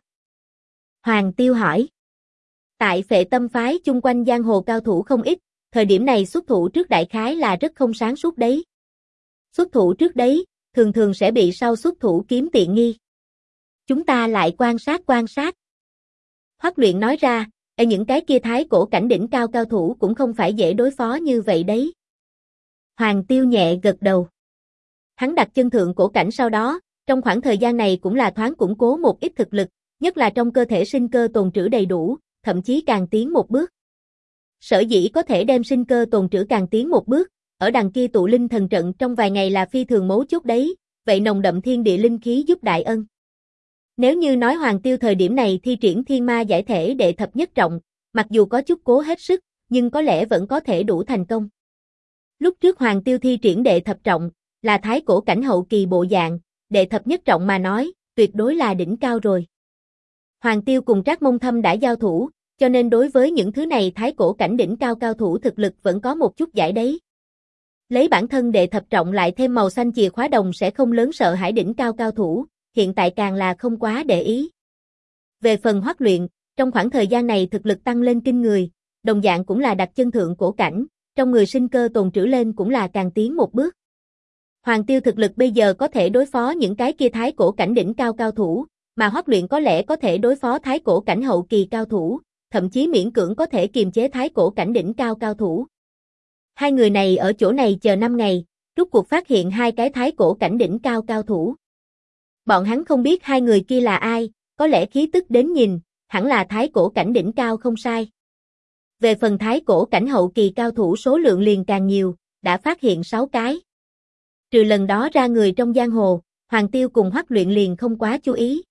Hoàng Tiêu hỏi. Tại Phệ Tâm phái chung quanh giang hồ cao thủ không ít, thời điểm này xuất thủ trước đại khái là rất không sáng suốt đấy. Xuất thủ trước đấy, thường thường sẽ bị sau xuất thủ kiếm tiện nghi. Chúng ta lại quan sát. Hoắc Luyện nói ra, ở những cái kia thái cổ cảnh đỉnh cao cao thủ cũng không phải dễ đối phó như vậy đấy. Hoàng Tiêu nhẹ gật đầu. Hắn đặt chân thượng cổ cảnh sau đó, trong khoảng thời gian này cũng là thoáng củng cố một ít thực lực, nhất là trong cơ thể sinh cơ tồn trữ đầy đủ, thậm chí càng tiến một bước. Sở dĩ có thể đem sinh cơ tồn trữ càng tiến một bước, ở đằng kia tụ linh thần trận trong vài ngày là phi thường mấu chốt đấy, vậy nồng đậm thiên địa linh khí giúp đại ân. Nếu như nói Hoàng Tiêu thời điểm này thi triển thiên ma giải thể đệ thập nhất trọng, mặc dù có chút cố hết sức, nhưng có lẽ vẫn có thể đủ thành công. Lúc trước Hoàng Tiêu thi triển đệ thập trọng, là thái cổ cảnh hậu kỳ bộ dạng, đệ thập nhất trọng mà nói, tuyệt đối là đỉnh cao rồi. Hoàng Tiêu cùng Trác Mông Thâm đã giao thủ, cho nên đối với những thứ này thái cổ cảnh đỉnh cao cao thủ thực lực vẫn có một chút giải đấy. Lấy bản thân đệ thập trọng lại thêm màu xanh chìa khóa đồng sẽ không lớn sợ hãi đỉnh cao cao thủ, hiện tại càng là không quá để ý. Về phần Hoắc Luyện, trong khoảng thời gian này thực lực tăng lên kinh người, đồng dạng cũng là đặt chân thượng cổ cảnh, trong người sinh cơ tồn trữ lên cũng là càng tiến một bước. Hoàng Tiêu thực lực bây giờ có thể đối phó những cái kia thái cổ cảnh đỉnh cao cao thủ, mà Hoắc Luyện có lẽ có thể đối phó thái cổ cảnh hậu kỳ cao thủ, thậm chí miễn cưỡng có thể kiềm chế thái cổ cảnh đỉnh cao cao thủ. Hai người này ở chỗ này chờ 5 ngày, rốt cuộc phát hiện hai cái thái cổ cảnh đỉnh cao cao thủ. Bọn hắn không biết hai người kia là ai, có lẽ khí tức đến nhìn, hẳn là thái cổ cảnh đỉnh cao không sai. Về phần thái cổ cảnh hậu kỳ cao thủ số lượng liền càng nhiều, đã phát hiện 6 cái. Trừ lần đó ra người trong giang hồ, Hoàng Tiêu cùng Hoắc Luyện liền không quá chú ý.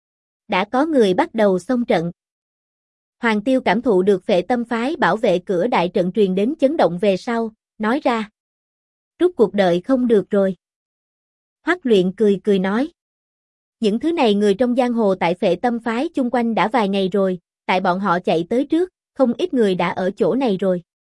Đã có người bắt đầu xông trận. Hoàng Tiêu cảm thụ được Phệ Tâm phái bảo vệ cửa đại trận truyền đến chấn động về sau, nói ra. Rút cuộc đợi không được rồi. Hoắc Luyện cười cười nói. Những thứ này người trong giang hồ tại Phệ Tâm phái chung quanh đã vài ngày rồi, tại bọn họ chạy tới trước, không ít người đã ở chỗ này rồi.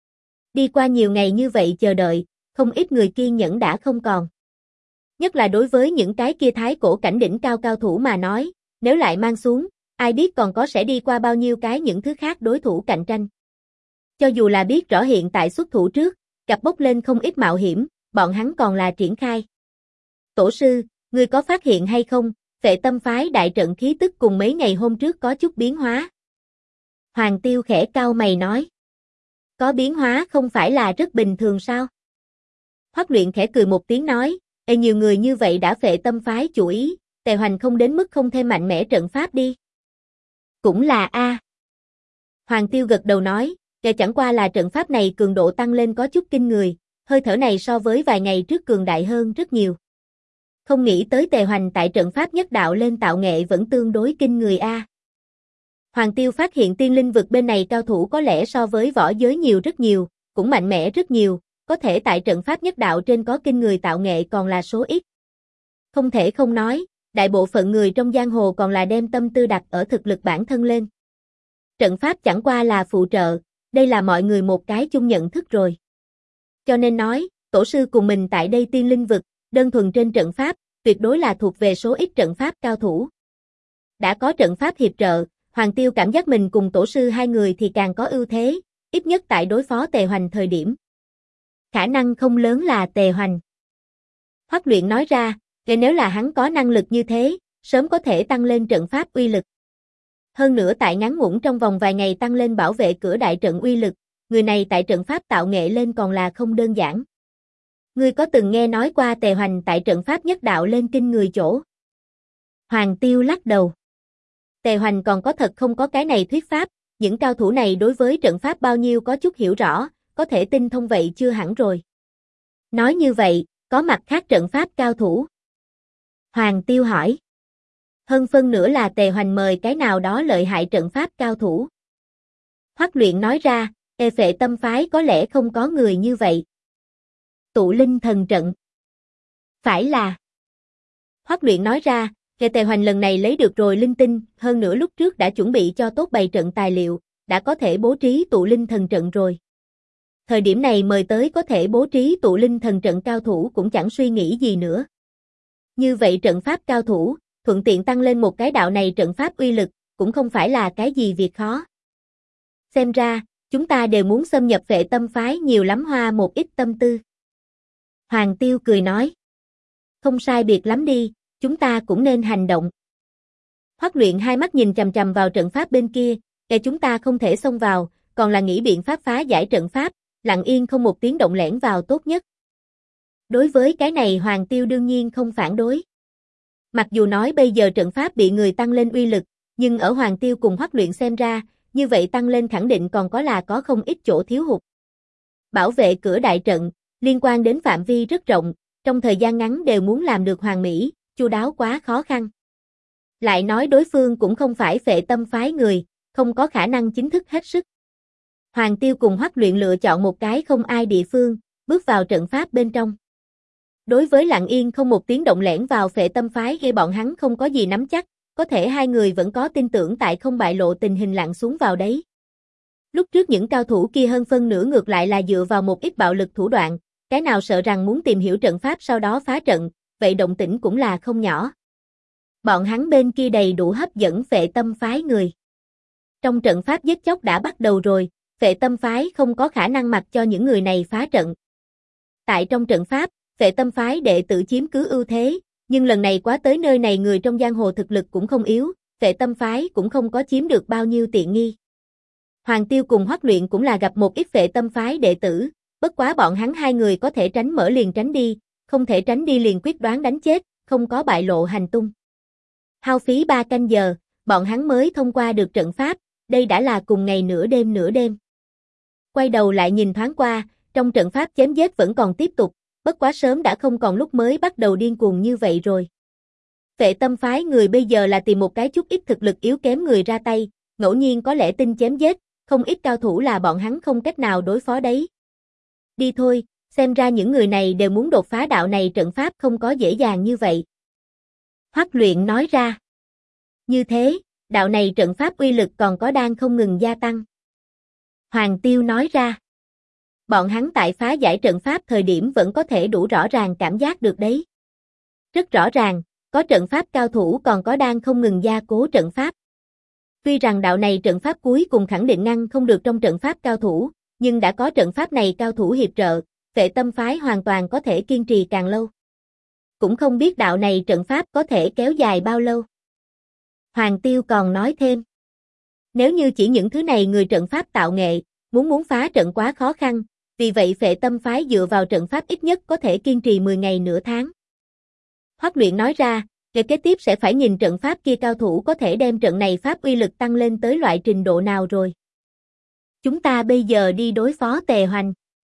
Đi qua nhiều ngày như vậy chờ đợi, không ít người kiên nhẫn đã không còn. Nhất là đối với những cái kia thái cổ cảnh đỉnh cao cao thủ mà nói, nếu lại mang xuống, ai biết còn có sẽ đi qua bao nhiêu cái những thứ khác đối thủ cạnh tranh. Cho dù là biết rõ hiện tại xuất thủ trước, gặp bốc lên không ít mạo hiểm, bọn hắn còn là triển khai. Tổ sư, ngươi có phát hiện hay không, Phệ Tâm phái đại trận khí tức cùng mấy ngày hôm trước có chút biến hóa. Hoàng Tiêu khẽ cau mày nói. Có biến hóa không phải là rất bình thường sao? Hoắc Luyện khẽ cười một tiếng nói, nhiều người như vậy đã Phệ Tâm phái chủ ý, Tề Hoành không đến mức không thêm mạnh mẽ trận pháp đi. Cũng là a. Hoàng Tiêu gật đầu nói, chẳng qua là trận pháp này cường độ tăng lên có chút kinh người, hơi thở này so với vài ngày trước cường đại hơn rất nhiều. Không nghĩ tới Tề Hoành tại trận pháp nhất đạo lên tạo nghệ vẫn tương đối kinh người a. Hoàng Tiêu phát hiện tiên linh vực bên này cao thủ có lẽ so với võ giới nhiều rất nhiều, cũng mạnh mẽ rất nhiều, có thể tại trận pháp nhất đạo trên có kinh người tạo nghệ còn là số ít. Không thể không nói, đại bộ phận người trong giang hồ còn là đem tâm tư đặt ở thực lực bản thân lên. Trận pháp chẳng qua là phụ trợ, đây là mọi người một cái chung nhận thức rồi. Cho nên nói, tổ sư cùng mình tại đây tiên linh vực, đơn thuần trên trận pháp, tuyệt đối là thuộc về số ít trận pháp cao thủ. Đã có trận pháp hiệp trợ, Hoàng Tiêu cảm giác mình cùng tổ sư hai người thì càng có ưu thế, ít nhất tại đối phó Tề Hoành thời điểm. Khả năng không lớn là Tề Hoành. Hoắc Luyện nói ra, nếu là hắn có năng lực như thế, sớm có thể tăng lên trận pháp uy lực. Hơn nữa tại ngắn ngủn trong vòng vài ngày tăng lên bảo vệ cửa đại trận uy lực, người này tại trận pháp tạo nghệ lên còn là không đơn giản. Ngươi có từng nghe nói qua Tề Hoành tại trận pháp nhất đạo lên kinh người chỗ? Hoàng Tiêu lắc đầu. Tề Hoành còn có thật không có cái này thuyết pháp, những cao thủ này đối với trận pháp bao nhiêu có chút hiểu rõ, có thể tinh thông vậy chưa hẳn rồi. Nói như vậy, có mặt khác trận pháp cao thủ. Hoàng Tiêu hỏi. Hơn phân nửa là Tề Hoành mời cái nào đó lợi hại trận pháp cao thủ. Hoắc Luyện nói ra, Phệ Tâm phái có lẽ không có người như vậy. Tụ linh thần trận. Phải là. Hoắc Luyện nói ra, Tề Hoành lần này lấy được rồi linh tinh, hơn nữa lúc trước đã chuẩn bị cho tốt bày trận tài liệu, đã có thể bố trí tụ linh thần trận rồi. Thời điểm này mời tới có thể bố trí tụ linh thần trận cao thủ cũng chẳng suy nghĩ gì nữa. Như vậy trận pháp cao thủ, thuận tiện tăng lên một cái đạo này trận pháp uy lực, cũng không phải là cái gì việc khó. Xem ra, chúng ta đều muốn xâm nhập Phệ Tâm phái nhiều lắm hoa một ít tâm tư. Hoàng Tiêu cười nói. Không sai biệt lắm đi, chúng ta cũng nên hành động. Hoắc Luyện hai mắt nhìn chằm chằm vào trận pháp bên kia, chúng ta không thể xông vào, còn là nghĩ biện pháp phá giải trận pháp, lặng yên không một tiếng động lẻn vào tốt nhất. Đối với cái này Hoàng Tiêu đương nhiên không phản đối. Mặc dù nói bây giờ trận pháp bị người tăng lên uy lực, nhưng ở Hoàng Tiêu cùng Hoắc Luyện xem ra, như vậy tăng lên khẳng định còn có không ít chỗ thiếu hụt. Bảo vệ cửa đại trận, liên quan đến phạm vi rất rộng, trong thời gian ngắn đều muốn làm được hoàn mỹ, chu đáo quá khó khăn. Lại nói đối phương cũng không phải Phệ Tâm phái người, không có khả năng chính thức hết sức. Hoàng Tiêu cùng Hoắc Luyện lựa chọn một cái không ai địa phương, bước vào trận pháp bên trong. Đối với lặng yên không một tiếng động lẻn vào Phệ Tâm phái gây bọn hắn không có gì nắm chắc, có thể hai người vẫn có tin tưởng tại không bại lộ tình hình lặn xuống vào đấy. Lúc trước những cao thủ kia hơn phân nửa ngược lại là dựa vào một ít bạo lực thủ đoạn, cái nào sợ rằng muốn tìm hiểu trận pháp sau đó phá trận, vậy động tĩnh cũng là không nhỏ. Bọn hắn bên kia đầy đủ hấp dẫn Phệ Tâm phái người. Trong trận pháp giết chóc đã bắt đầu rồi, Phệ Tâm phái không có khả năng mặc cho những người này phá trận. Tại trong trận pháp, Phệ Tâm phái đệ tử chiếm cứ ưu thế, nhưng lần này quá tới nơi này người trong giang hồ thực lực cũng không yếu, Phệ Tâm phái cũng không có chiếm được bao nhiêu tiện nghi. Hoàng Tiêu cùng Hoắc Luyện cũng là gặp một ít Phệ Tâm phái đệ tử, bất quá bọn hắn hai người có thể tránh mở liền tránh đi, không thể tránh đi liền quyết đoán đánh chết, không có bại lộ hành tung. Hao phí 3 canh giờ, bọn hắn mới thông qua được trận pháp, đây đã là cùng ngày nửa đêm. Quay đầu lại nhìn thoáng qua, trong trận pháp chém giết vẫn còn tiếp tục, bất quá sớm đã không còn lúc mới bắt đầu điên cuồng như vậy rồi. Phệ Tâm phái người bây giờ là tìm một cái chút ít thực lực yếu kém người ra tay, ngẫu nhiên có lẽ tinh chém giết, không ít cao thủ là bọn hắn không cách nào đối phó đấy. Đi thôi, xem ra những người này đều muốn đột phá đạo này trận pháp không có dễ dàng như vậy. Hoắc Luyện nói ra. Như thế, đạo này trận pháp uy lực còn có đang không ngừng gia tăng. Hoàng Tiêu nói ra. Bọn hắn tại phá giải trận pháp thời điểm vẫn có thể đủ rõ ràng cảm giác được đấy. Rất rõ ràng, có trận pháp cao thủ còn có đang không ngừng gia cố trận pháp. Tuy rằng đạo này trận pháp cuối cùng khẳng định ngăn không được trong trận pháp cao thủ, nhưng đã có trận pháp này cao thủ hiệp trợ, Phệ Tâm phái hoàn toàn có thể kiên trì càng lâu. Cũng không biết đạo này trận pháp có thể kéo dài bao lâu. Hoàng Tiêu còn nói thêm. Nếu như chỉ những thứ này người trận pháp tạo nghệ, muốn phá trận quá khó khăn, vì vậy Phệ Tâm phái dựa vào trận pháp ít nhất có thể kiên trì 10 ngày nửa tháng. Hoắc Luyện nói ra, kế tiếp sẽ phải nhìn trận pháp kia cao thủ có thể đem trận này pháp uy lực tăng lên tới loại trình độ nào rồi. Chúng ta bây giờ đi đối phó Tề Hoành.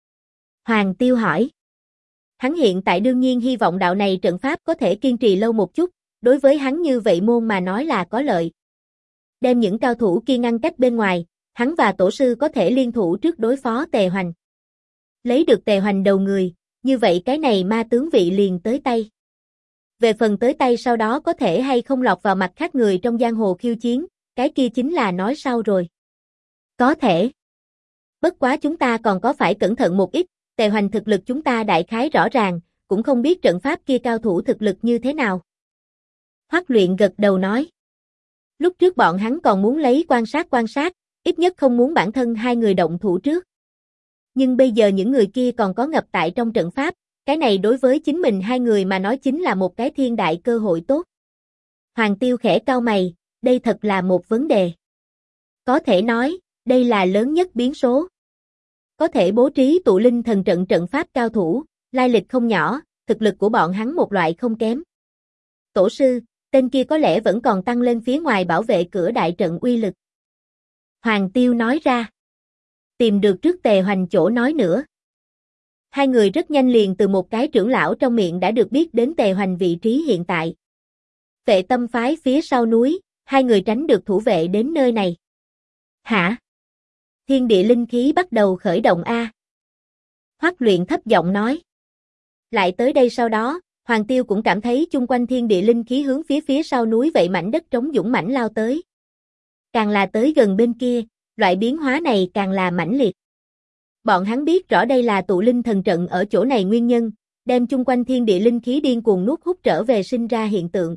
Hoàng Tiêu hỏi. Hắn hiện tại đương nhiên hy vọng đạo này trận pháp có thể kiên trì lâu một chút, đối với hắn như vậy môn mà nói là có lợi. Đem những cao thủ kia ngăn cách bên ngoài, hắn và tổ sư có thể liên thủ trước đối phó Tề Hoành. Lấy được Tề Hoành đầu người, như vậy cái này ma tướng vị liền tới tay. Về phần tới tay sau đó có thể hay không lọt vào mặt khác người trong giang hồ khiêu chiến, cái kia chính là nói sau rồi. Có thể. Bất quá chúng ta còn có phải cẩn thận một ít, Tề Hoành thực lực chúng ta đại khái rõ ràng, cũng không biết trận pháp kia cao thủ thực lực như thế nào. Hoắc Luyện gật đầu nói. Lúc trước bọn hắn còn muốn lấy quan sát, ít nhất không muốn bản thân hai người động thủ trước. Nhưng bây giờ những người kia còn có ngập tại trong trận pháp, cái này đối với chính mình hai người mà nói chính là một cái thiên đại cơ hội tốt. Hoàng Tiêu khẽ cau mày, đây thật là một vấn đề. Có thể nói, đây là lớn nhất biến số. Có thể bố trí tụ linh thần trận pháp cao thủ, lai lịch không nhỏ, thực lực của bọn hắn một loại không kém. Tổ sư, tên kia có lẽ vẫn còn tăng lên phía ngoài bảo vệ cửa đại trận uy lực. Hoàng Tiêu nói ra. Tìm được trước Tề Hoành chỗ nói nữa. Hai người rất nhanh liền từ một cái trưởng lão trong miệng đã được biết đến Tề Hoành vị trí hiện tại. Vệ tâm phái phía sau núi, hai người tránh được thủ vệ đến nơi này. Hả? Thiên địa linh khí bắt đầu khởi động a. Hoắc Luyện thấp giọng nói. Lại tới đây sau đó, Hoàng Tiêu cũng cảm thấy chung quanh thiên địa linh khí hướng phía sau núi vậy mảnh đất trống dũng mãnh lao tới. Càng là tới gần bên kia, loại biến hóa này càng là mãnh liệt. Bọn hắn biết rõ đây là tụ linh thần trận ở chỗ này nguyên nhân, đem chung quanh thiên địa linh khí điên cuồng nuốt hút trở về sinh ra hiện tượng.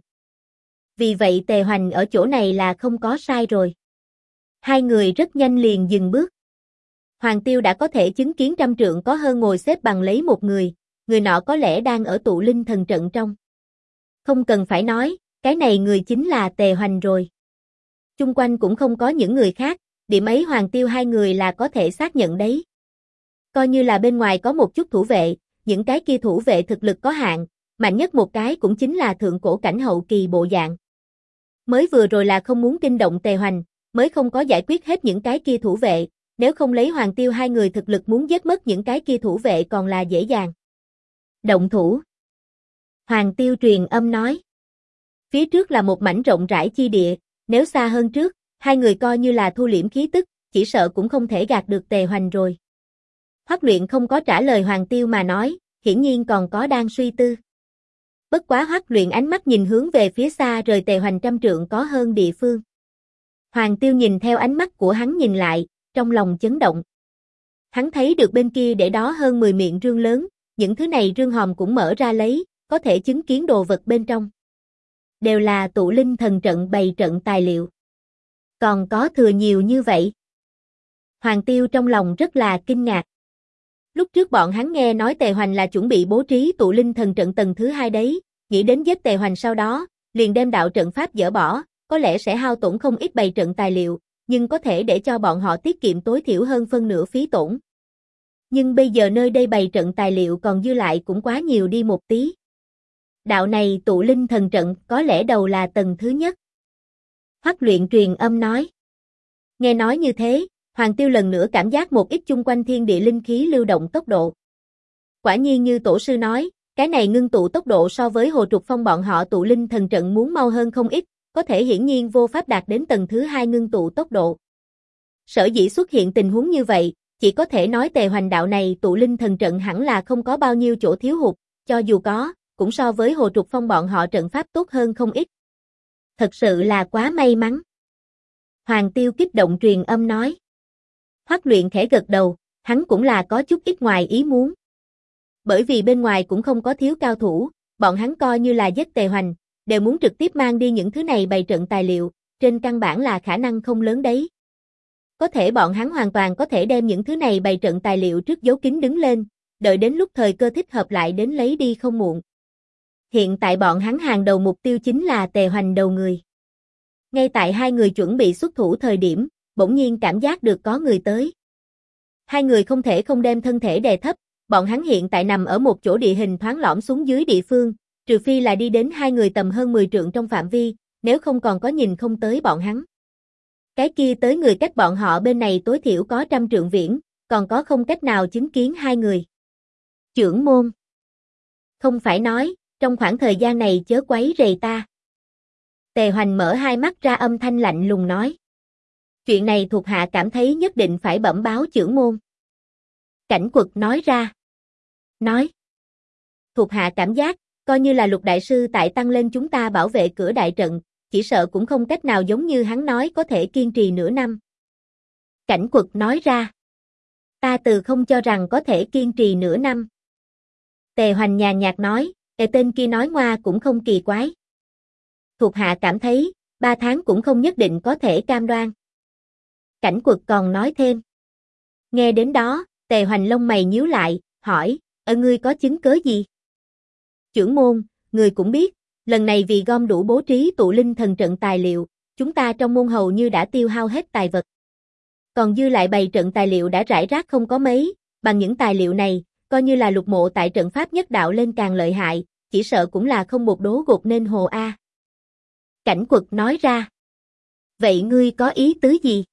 Vì vậy Tề Hoành ở chỗ này là không có sai rồi. Hai người rất nhanh liền dừng bước. Hoàng Tiêu đã có thể chứng kiến trăm trượng có hơn ngồi xếp bằng lấy một người nọ có lẽ đang ở tụ linh thần trận trong. Không cần phải nói, cái này người chính là Tề Hoành rồi. Chung quanh cũng không có những người khác, điểm ấy Hoàng Tiêu hai người là có thể xác nhận đấy. Coi như là bên ngoài có một chút thủ vệ, những cái kia thủ vệ thực lực có hạn, mạnh nhất một cái cũng chính là thượng cổ cảnh hậu kỳ bộ dạng. Mới vừa rồi là không muốn kinh động Tề Hoành, mới không có giải quyết hết những cái kia thủ vệ, nếu không lấy Hoàng Tiêu hai người thực lực muốn giết mất những cái kia thủ vệ còn là dễ dàng. Động thủ. Hoàng Tiêu truyền âm nói. Phía trước là một mảnh rộng rãi chi địa, nếu xa hơn trước, hai người coi như là thu liễm khí tức, chỉ sợ cũng không thể gạt được Tề Hoành rồi. Hoắc Luyện không có trả lời Hoàng Tiêu mà nói, hiển nhiên còn có đang suy tư. Bất quá Hoắc Luyện ánh mắt nhìn hướng về phía xa rời Tề Hoành trăm trượng có hơn địa phương. Hoàng Tiêu nhìn theo ánh mắt của hắn nhìn lại, trong lòng chấn động. Hắn thấy được bên kia để đó hơn 10 miệng rương lớn, những thứ này rương hòm cũng mở ra lấy, có thể chứng kiến đồ vật bên trong. Đều là tụ linh thần trận bày trận tài liệu. Còn có thừa nhiều như vậy. Hoàng Tiêu trong lòng rất là kinh ngạc. Lúc trước bọn hắn nghe nói Tề Hoành là chuẩn bị bố trí tụ linh thần trận tầng thứ 2 đấy, nghĩ đến giết Tề Hoành sau đó, liền đem đạo trận pháp dỡ bỏ, có lẽ sẽ hao tổn không ít bày trận tài liệu, nhưng có thể để cho bọn họ tiết kiệm tối thiểu hơn phân nửa phí tổn. Nhưng bây giờ nơi đây bày trận tài liệu còn dư lại cũng quá nhiều đi một tí. Đạo này tụ linh thần trận có lẽ đầu là tầng thứ nhất. Hoắc Luyện truyền âm nói. Nghe nói như thế, Hoàng Tiêu lần nữa cảm giác một ít chung quanh thiên địa linh khí lưu động tốc độ. Quả nhiên như tổ sư nói, cái này ngưng tụ tốc độ so với Hồ Trục Phong bọn họ tụ linh thần trận muốn mau hơn không ít, có thể hiển nhiên vô pháp đạt đến tầng thứ 2 ngưng tụ tốc độ. Sở dĩ xuất hiện tình huống như vậy, chỉ có thể nói Tề Hoành đạo này tụ linh thần trận hẳn là không có bao nhiêu chỗ thiếu hụt, cho dù có, cũng so với Hồ Trục Phong bọn họ trận pháp tốt hơn không ít. Thật sự là quá may mắn. Hoàng Tiêu kích động truyền âm nói. Hoắc Luyện khẽ gật đầu, hắn cũng là có chút ít ngoài ý muốn. Bởi vì bên ngoài cũng không có thiếu cao thủ, bọn hắn coi như là giết Tề Hoành, đều muốn trực tiếp mang đi những thứ này bày trận tài liệu, trên căn bản là khả năng không lớn đấy. Có thể bọn hắn hoàn toàn có thể đem những thứ này bày trận tài liệu trước giấu kín đứng lên, đợi đến lúc thời cơ thích hợp lại đến lấy đi không muộn. Hiện tại bọn hắn hàng đầu mục tiêu chính là Tề Hoành đầu người. Ngay tại hai người chuẩn bị xuất thủ thời điểm, bỗng nhiên cảm giác được có người tới. Hai người không thể không đem thân thể đè thấp, bọn hắn hiện tại nằm ở một chỗ địa hình thoáng lõm xuống dưới địa phương, trừ phi là đi đến hai người tầm hơn 10 trượng trong phạm vi, nếu không còn có nhìn không tới bọn hắn. Cái kia tới người cách bọn họ bên này tối thiểu có 100 trượng viễn, còn có không cách nào chứng kiến hai người. Chưởng môn. Không phải nói, trong khoảng thời gian này chớ quấy rầy ta. Tề Hoành mở hai mắt ra âm thanh lạnh lùng nói. Chuyện này thuộc hạ cảm thấy nhất định phải bẩm báo chưởng môn. Cảnh Quật nói ra. Nói. Thuộc hạ cảm giác, coi như là Lục đại sư tại tăng lên chúng ta bảo vệ cửa đại trận, chỉ sợ cũng không cách nào giống như hắn nói có thể kiên trì nửa năm. Cảnh Quật nói ra. Ta từ không cho rằng có thể kiên trì nửa năm. Tề Hoành nhàn nhạt nói, tên kia nói ngoa cũng không kỳ quái. Thuộc hạ cảm thấy, 3 tháng cũng không nhất định có thể cam đoan. Cảnh Quật còn nói thêm. Nghe đến đó, Tề Hoành lông mày nhíu lại, hỏi, ngươi có chứng cớ gì? Chưởng môn, người cũng biết, lần này vì gom đủ bố trí tụ linh thần trận tài liệu, chúng ta trong môn hầu như đã tiêu hao hết tài vật. Còn dư lại bày trận tài liệu đã rải rác không có mấy, bằng những tài liệu này, coi như là lục mộ tại trận pháp nhất đạo lên càng lợi hại, chỉ sợ cũng là không một đố gột nên hồ A. Cảnh Quật nói ra. Vậy ngươi có ý tứ gì?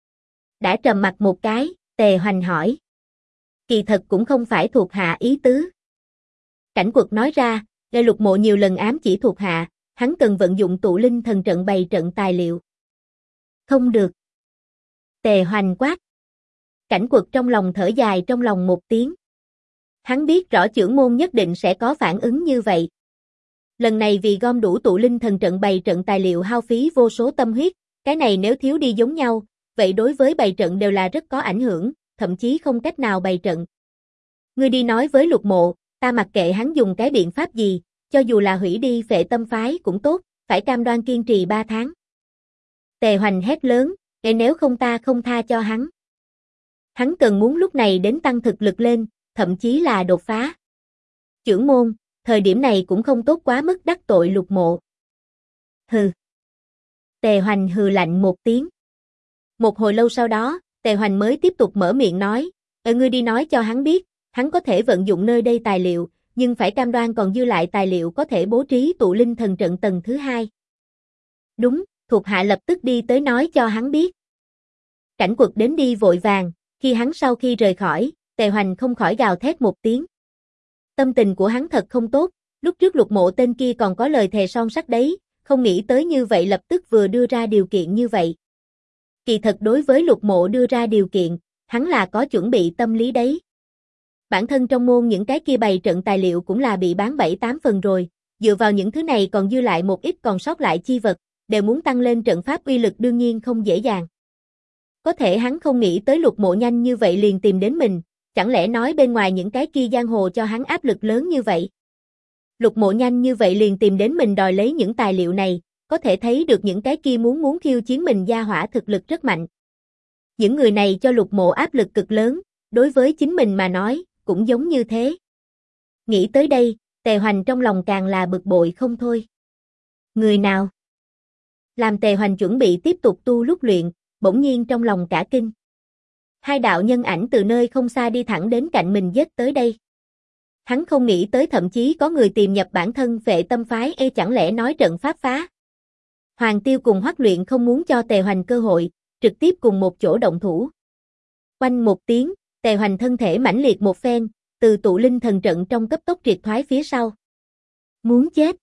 Đã trầm mặt một cái, Tề Hoành hỏi. Kỳ thật cũng không phải thuộc hạ ý tứ. Cảnh Quật nói ra, lục mộ nhiều lần ám chỉ thuộc hạ, hắn cần vận dụng tụ linh thần trận bày trận tài liệu. Không được. Tề Hoành quát. Cảnh Quật trong lòng thở dài trong lòng một tiếng. Hắn biết rõ chưởng môn nhất định sẽ có phản ứng như vậy. Lần này vì gom đủ tụ linh thần trận bày trận tài liệu hao phí vô số tâm huyết, cái này nếu thiếu đi giống nhau, vậy đối với bày trận đều là rất có ảnh hưởng, thậm chí không cách nào bày trận. Ngươi đi nói với Lục Mộ, ta mặc kệ hắn dùng cái biện pháp gì, cho dù là hủy đi Phệ Tâm phái cũng tốt, phải cam đoan kiên trì 3 tháng. Tề Hoành hét lớn, nếu không ta không tha cho hắn. Hắn cần muốn lúc này đến tăng thực lực lên, thậm chí là đột phá. Chưởng môn, thời điểm này cũng không tốt quá mức đắc tội Lục Mộ. Hừ. Tề Hoành hừ lạnh một tiếng. Một hồi lâu sau đó, Tề Hoành mới tiếp tục mở miệng nói, ngươi đi nói cho hắn biết, hắn có thể vận dụng nơi đây tài liệu, nhưng phải cam đoan còn dư lại tài liệu có thể bố trí tụ linh thần trận tầng thứ 2. Đúng, thuộc hạ lập tức đi tới nói cho hắn biết. Cảnh Quật đến đi vội vàng, khi hắn sau khi rời khỏi, Tề Hoành không khỏi gào thét một tiếng. Tâm tình của hắn thật không tốt, lúc trước Lục Mộ tên kia còn có lời thề son sắt đấy, không nghĩ tới như vậy lập tức vừa đưa ra điều kiện như vậy. Kỳ thật đối với Lục Mộ đưa ra điều kiện, hắn là có chuẩn bị tâm lý đấy. Bản thân trong môn những cái kia bày trận tài liệu cũng là bị bán 7-8 phần rồi, dựa vào những thứ này còn dư lại một ít còn sót lại chi vật, đều muốn tăng lên trận pháp uy lực đương nhiên không dễ dàng. Có thể hắn không nghĩ tới Lục Mộ nhanh như vậy liền tìm đến mình, chẳng lẽ nói bên ngoài những cái kia giang hồ cho hắn áp lực lớn như vậy. Lục Mộ nhanh như vậy liền tìm đến mình đòi lấy những tài liệu này, có thể thấy được những cái kia muốn khiêu chiến mình gia hỏa thực lực rất mạnh. Những người này cho Lục Mộ áp lực cực lớn, đối với chính mình mà nói, cũng giống như thế. Nghĩ tới đây, Tề Hoành trong lòng càng là bực bội không thôi. Người nào? Làm Tề Hoành chuẩn bị tiếp tục tu lúc luyện, bỗng nhiên trong lòng cả kinh. Hai đạo nhân ảnh từ nơi không xa đi thẳng đến cạnh mình giết tới đây. Hắn không nghĩ tới thậm chí có người tìm nhập bản thân Phệ Tâm phái, chẳng lẽ nói trận pháp phá. Hoàng Tiêu cùng Hoắc Luyện không muốn cho Tề Hoành cơ hội, trực tiếp cùng một chỗ động thủ. Oanh một tiếng, Tề Hoành thân thể mãnh liệt một phen, từ tụ linh thần trận trong cấp tốc triệt thoái phía sau. Muốn chết.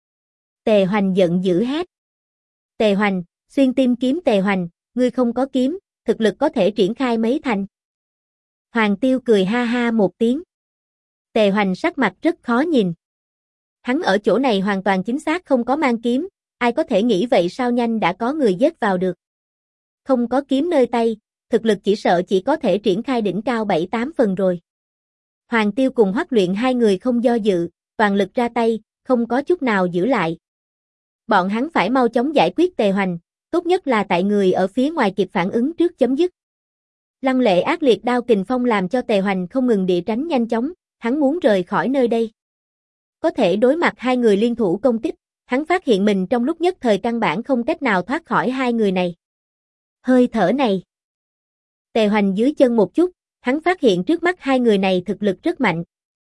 Tề Hoành giận dữ hét. Tề Hoành, xuyên tim kiếm Tề Hoành, ngươi không có kiếm, thực lực có thể triển khai mấy thành. Hoàng Tiêu cười ha ha một tiếng. Tề Hoành sắc mặt rất khó nhìn. Hắn ở chỗ này hoàn toàn chính xác không có mang kiếm, ai có thể nghĩ vậy sao nhanh đã có người giết vào được. Không có kiếm nơi tay, thực lực chỉ sợ chỉ có thể triển khai đỉnh cao 7-8 phần rồi. Hoàng Tiêu cùng Hoắc Luyện hai người không do dự, toàn lực ra tay, không có chút nào giữ lại. Bọn hắn phải mau chóng giải quyết Tề Hoành, tốt nhất là tại người ở phía ngoài kịp phản ứng trước chấm dứt. Lăng lệ ác liệt đao kình phong làm cho Tề Hoành không ngừng địa tránh nhanh chóng, hắn muốn rời khỏi nơi đây. Có thể đối mặt hai người liên thủ công kích, hắn phát hiện mình trong lúc nhất thời căn bản không cách nào thoát khỏi hai người này. Hơi thở này. Tề Hoành dưới chân một chút, hắn phát hiện trước mắt hai người này thực lực rất mạnh.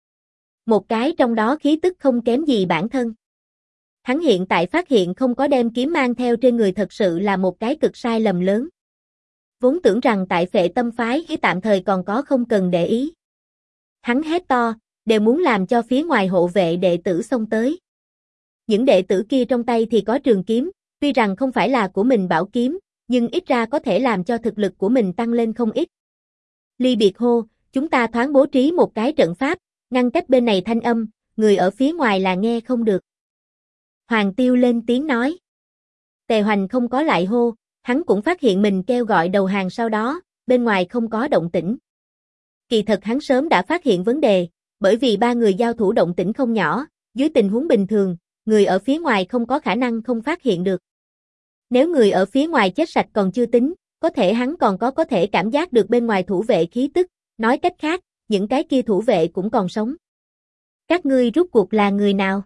Một cái trong đó khí tức không kém gì bản thân. Hắn hiện tại phát hiện không có đem kiếm mang theo trên người thật sự là một cái cực sai lầm lớn. Vốn tưởng rằng tại Phệ Tâm phái tạm thời còn có không cần để ý. Hắn hét to, đều muốn làm cho phía ngoài hộ vệ đệ tử xông tới. Những đệ tử kia trong tay thì có trường kiếm, tuy rằng không phải là của mình bảo kiếm, nhưng ít ra có thể làm cho thực lực của mình tăng lên không ít. Ly biệt hô, chúng ta thoáng bố trí một cái trận pháp, ngăn cách bên này thanh âm, người ở phía ngoài là nghe không được. Hoàng Tiêu lên tiếng nói. Tề Hoành không có lại hô, hắn cũng phát hiện mình kêu gọi đầu hàng sau đó, bên ngoài không có động tĩnh. Kỳ thật hắn sớm đã phát hiện vấn đề, bởi vì ba người giao thủ động tĩnh không nhỏ, dưới tình huống bình thường, người ở phía ngoài không có khả năng không phát hiện được. Nếu người ở phía ngoài chết sạch còn chưa tính, có thể hắn còn có thể cảm giác được bên ngoài thủ vệ khí tức, nói cách khác, những cái kia thủ vệ cũng còn sống. Các ngươi rút cuộc là người nào?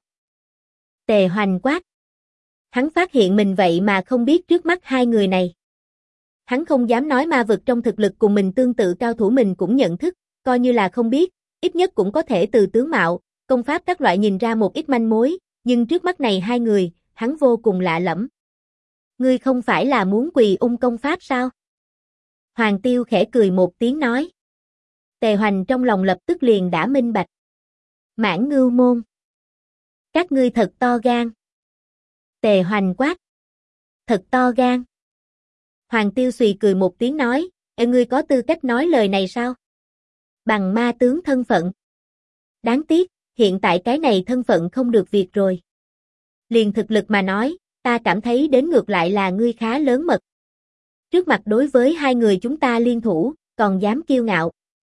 Tề Hoành quát. Hắn phát hiện mình vậy mà không biết trước mắt hai người này. Hắn không dám nói ma vực trong thực lực cùng mình tương tự cao thủ mình cũng nhận thức, coi như là không biết, ít nhất cũng có thể từ tướng mạo, công pháp các loại nhìn ra một ít manh mối, nhưng trước mắt này hai người, hắn vô cùng lạ lẫm. Ngươi không phải là muốn quỳ công pháp sao? Hoàng Tiêu khẽ cười một tiếng nói. Tề Hoành trong lòng lập tức liền đã minh bạch. Mãn Ngưu môn. Các ngươi thật to gan. Tề Hoành quát. Thật to gan. Hoàng Tiêu xùy cười một tiếng nói, ngươi có tư cách nói lời này sao? Bằng ma tướng thân phận. Đáng tiếc, hiện tại cái này thân phận không được việc rồi. Liền thực lực mà nói, ta cảm thấy đến ngược lại là ngươi khá lớn mật. Trước mặt đối với hai người chúng ta liên thủ, còn dám kiêu ngạo.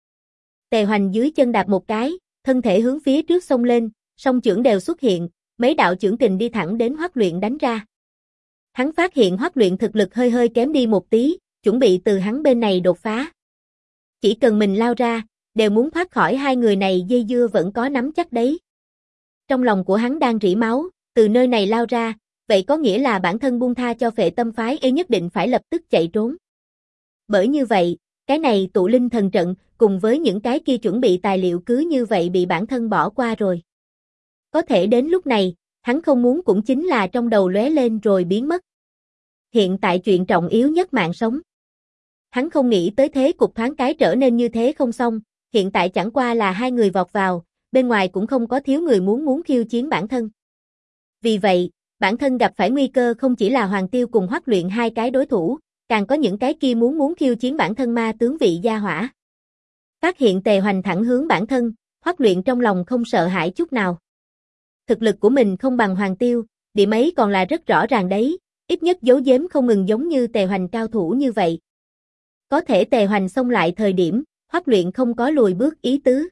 Tề Hoành dưới chân đạp một cái, thân thể hướng phía trước xông lên, song chưởng đều xuất hiện, mấy đạo chưởng kình đi thẳng đến Hoắc Luyện đánh ra. Hắn phát hiện Hoắc Luyện thực lực hơi hơi kém đi một tí, chuẩn bị từ hắn bên này đột phá. Chỉ cần mình lao ra, đều muốn thoát khỏi hai người này dây dưa vẫn có nắm chắc đấy. Trong lòng của hắn đang rỉ máu, từ nơi này lao ra, vậy có nghĩa là bản thân buông tha cho Phệ Tâm phái nhất định phải lập tức chạy trốn. Bởi như vậy, cái này tụ linh thần trận, cùng với những cái kia chuẩn bị tài liệu cứ như vậy bị bản thân bỏ qua rồi. Có thể đến lúc này, hắn không muốn cũng chính là trong đầu lóe lên rồi biến mất. Hiện tại chuyện trọng yếu nhất mạng sống. Hắn không nghĩ tới thế cục thoáng cái trở nên như thế không xong, hiện tại chẳng qua là hai người vọt vào, bên ngoài cũng không có thiếu người muốn khiêu chiến bản thân. Vì vậy, bản thân gặp phải nguy cơ không chỉ là Hoàng Tiêu cùng Hoắc Luyện hai cái đối thủ, càng có những cái kia muốn khiêu chiến bản thân ma tướng vị gia hỏa. Phát hiện Tề Hoành thẳng hướng bản thân, Hoắc Luyện trong lòng không sợ hãi chút nào. Thực lực của mình không bằng Hoàng Tiêu, điểm ấy còn là rất rõ ràng đấy, ít nhất giấu giếm không ngừng giống như Tề Hoành cao thủ như vậy. Có thể Tề Hoành xông lại thời điểm, Hoắc Luyện không có lùi bước ý tứ.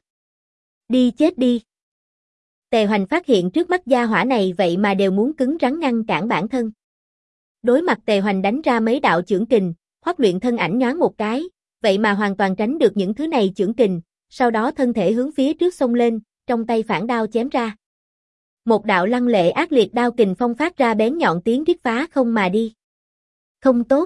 Đi chết đi. Tề Hoành phát hiện trước mắt gia hỏa này vậy mà đều muốn cứng rắn ngăn cản bản thân. Đối mặt Tề Hoành đánh ra mấy đạo chưởng kình, Hoắc Luyện thân ảnh nhoáng một cái, vậy mà hoàn toàn tránh được những thứ này chưởng kình, sau đó thân thể hướng phía trước xông lên, trong tay phản đao chém ra. Một đạo lăng lệ ác liệt đao kình phong phát ra bén nhọn tiếng rít phá không mà đi. Không tốt.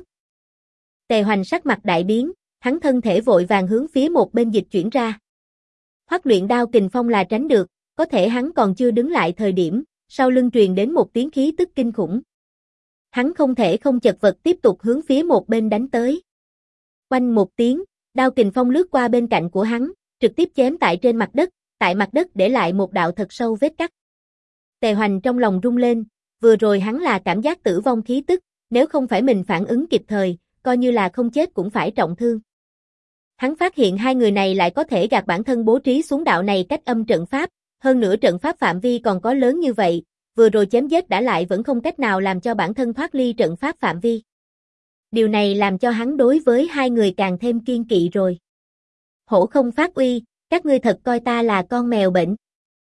Tề Hoành sắc mặt đại biến, hắn thân thể vội vàng hướng phía một bên dịch chuyển ra. Hoắc Luyện đao kình phong là tránh được, có thể hắn còn chưa đứng lại thời điểm, sau lưng truyền đến một tiếng khí tức kinh khủng. Hắn không thể không chật vật tiếp tục hướng phía một bên đánh tới. Oanh một tiếng, đao kình phong lướt qua bên cạnh của hắn, trực tiếp chém tại trên mặt đất, tại mặt đất để lại một đạo thật sâu vết cắt. Tề Hoành trong lòng rung lên, vừa rồi hắn là cảm giác tử vong khí tức, nếu không phải mình phản ứng kịp thời, coi như là không chết cũng phải trọng thương. Hắn phát hiện hai người này lại có thể gạt bản thân bố trí xuống đạo này cách âm trận pháp, hơn nữa trận pháp phạm vi còn có lớn như vậy, vừa rồi chém giết đã lại vẫn không cách nào làm cho bản thân thoát ly trận pháp phạm vi. Điều này làm cho hắn đối với hai người càng thêm kiên kỵ rồi. Hổ không phát uy, các ngươi thật coi ta là con mèo bệnh.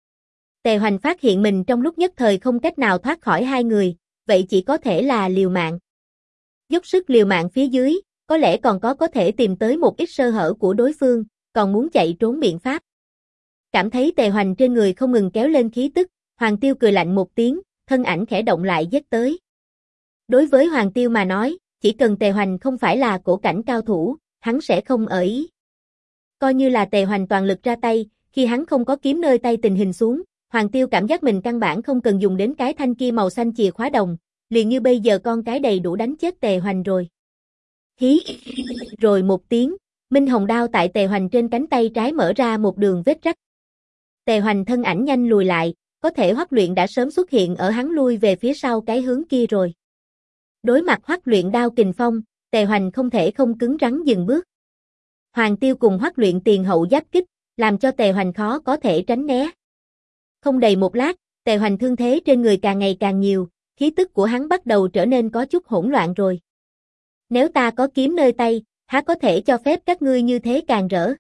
Tề Hoành phát hiện mình trong lúc nhất thời không cách nào thoát khỏi hai người, vậy chỉ có thể là liều mạng. Dốc sức liều mạng phía dưới, có lẽ còn có thể tìm tới một ít sơ hở của đối phương, còn muốn chạy trốn biện pháp. Cảm thấy Tề Hoành trên người không ngừng kéo lên khí tức, Hoàng Tiêu cười lạnh một tiếng, thân ảnh khẽ động lại giết tới. Đối với Hoàng Tiêu mà nói, chỉ cần Tề Hoành không phải là cổ cảnh cao thủ, hắn sẽ không ở ý. Coi như là Tề Hoành toàn lực ra tay, khi hắn không có kiếm nơi tay tình hình xuống, Hoàng Tiêu cảm giác mình căn bản không cần dùng đến cái thanh kia màu xanh chìa khóa đồng, liền như bây giờ con cái đầy đủ đánh chết Tề Hoành rồi. Hí! Rồi một tiếng, Minh Hồng đao tại Tề Hoành trên cánh tay trái mở ra một đường vết rách. Tề Hoành thân ảnh nhanh lùi lại, có thể Hoắc Luyện đã sớm xuất hiện ở hắn lui về phía sau cái hướng kia rồi. Đối mặt Hoắc Luyện đao kình phong, Tề Hoành không thể không cứng rắn dừng bước. Hoàng Tiêu cùng Hoắc Luyện tiền hậu giáp kích, làm cho Tề Hoành khó có thể tránh né. Không đầy một lát, Tề Hoành thương thế trên người càng ngày càng nhiều, khí tức của hắn bắt đầu trở nên có chút hỗn loạn rồi. Nếu ta có kiếm nơi tay, há có thể cho phép các ngươi như thế càng rỡ.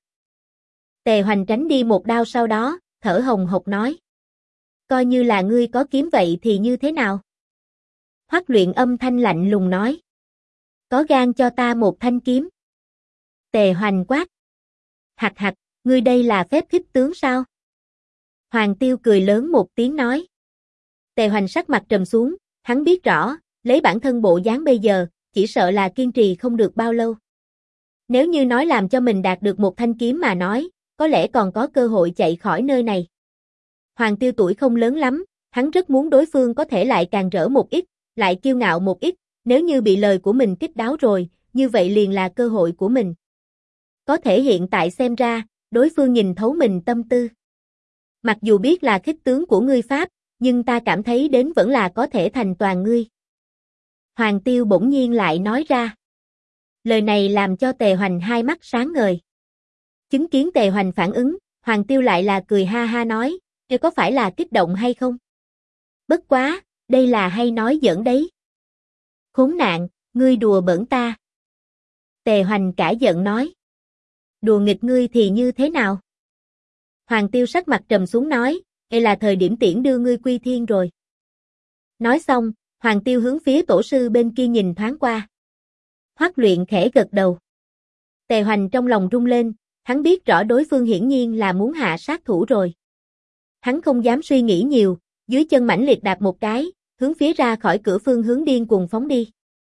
Tề Hoành tránh đi một đao sau đó, thở hồng hộc nói. Coi như là ngươi có kiếm vậy thì như thế nào? Hoắc Luyện âm thanh lạnh lùng nói. Có gan cho ta một thanh kiếm. Tề Hoành quát. Hặc hặc, ngươi đây là phép khích tướng sao? Hoàng Tiêu cười lớn một tiếng nói. Tề Hoành sắc mặt trầm xuống, hắn biết rõ, lấy bản thân bộ dáng bây giờ, chỉ sợ là kiên trì không được bao lâu. Nếu như nói làm cho mình đạt được một thanh kiếm mà nói, có lẽ còn có cơ hội chạy khỏi nơi này. Hoàng Tiêu tuổi không lớn lắm, hắn rất muốn đối phương có thể lại càng rỡ một ít, lại kiêu ngạo một ít, nếu như bị lời của mình kích đáo rồi, như vậy liền là cơ hội của mình. Có thể hiện tại xem ra, đối phương nhìn thấu mình tâm tư. Mặc dù biết là khích tướng của ngươi Pháp, Nhưng ta cảm thấy đến vẫn là có thể thành toàn ngươi. Hoàng Tiêu bỗng nhiên lại nói ra. Lời này làm cho Tề Hoành hai mắt sáng ngời. Chứng kiến Tề Hoành phản ứng, Hoàng Tiêu lại là cười ha ha nói, có phải là kích động hay không? Bất quá, đây là hay nói giỡn đấy. Khốn nạn, ngươi đùa bỡn ta. Tề Hoành cả giận nói. Đùa nghịch ngươi thì như thế nào? Hoàng Tiêu sắc mặt trầm xuống nói, đây là thời điểm tiễn đưa ngươi quy thiên rồi. Nói xong, Hoàng Tiêu hướng phía tổ sư bên kia nhìn thoáng qua. Hoắc Luyện khẽ gật đầu. Tề Hoành trong lòng rung lên, hắn biết rõ đối phương hiển nhiên là muốn hạ sát thủ rồi. Hắn không dám suy nghĩ nhiều, dưới chân mãnh liệt đạp một cái, hướng phía ra khỏi cửa phương hướng điên cuồng phóng đi.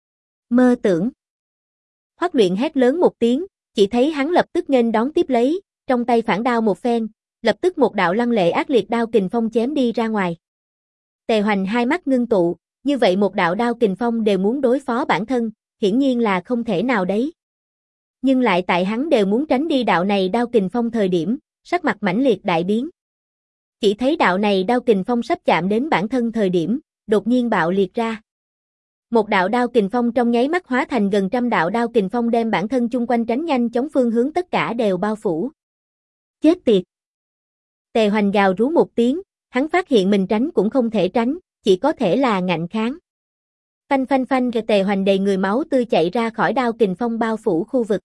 Mơ tưởng. Hoắc Luyện hét lớn một tiếng, chỉ thấy hắn lập tức nghênh đón tiếp lấy, trong tay phản đao một phen, lập tức một đạo lăng lệ ác liệt đao kình phong chém đi ra ngoài. Tề Hoành hai mắt ngưng tụ, như vậy một đạo đao kình phong đều muốn đối phó bản thân, hiển nhiên là không thể nào đấy. Nhưng lại tại hắn đều muốn tránh đi đạo này đao kình phong thời điểm, sắc mặt mãnh liệt đại biến. Chỉ thấy đạo này đao kình phong sắp chạm đến bản thân thời điểm, đột nhiên bạo liệt ra. Một đạo đao kình phong trong nháy mắt hóa thành gần trăm đạo đao kình phong đem bản thân chung quanh tránh nhanh chóng phương hướng tất cả đều bao phủ. Chết tiệt! Tề Hoành gào rú một tiếng, hắn phát hiện mình tránh cũng không thể tránh, chỉ có thể là ngạnh kháng. Phanh phanh phanh rồi Tề Hoành đầy người máu tươi chạy ra khỏi đao kình phong bao phủ khu vực.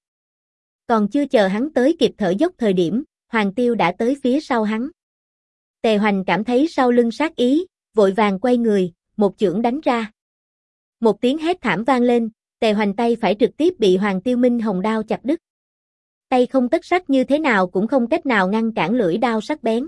Còn chưa chờ hắn tới kịp thở dốc thời điểm, Hoàng Tiêu đã tới phía sau hắn. Tề Hoành cảm thấy sau lưng sát ý, vội vàng quay người, một chưởng đánh ra. Một tiếng hét thảm vang lên, Tề Hoành tay phải trực tiếp bị Hoàng Tiêu Minh Hồng đao chặt đứt. Tay không tất sắt như thế nào cũng không cách nào ngăn cản lưỡi đao sắc bén.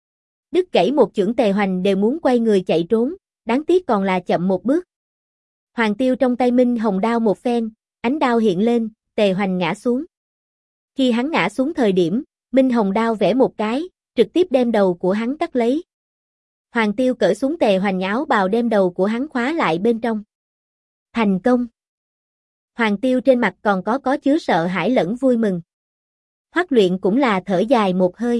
Đứt gãy một chưởng Tề Hoành đều muốn quay người chạy trốn, đáng tiếc còn là chậm một bước. Hoàng Tiêu trong tay Minh Hồng đao một phen, ánh đao hiện lên, Tề Hoành ngã xuống. Khi hắn ngã xuống thời điểm, Minh Hồng đao vẽ một cái, trực tiếp đem đầu của hắn cắt lấy. Hoàng Tiêu cởi xuống Tề Hoành áo bào đem đầu của hắn khóa lại bên trong. Thành công! Hoàng Tiêu trên mặt còn có chứa sợ hãi lẫn vui mừng. Hoắc Luyện cũng là thở dài một hơi.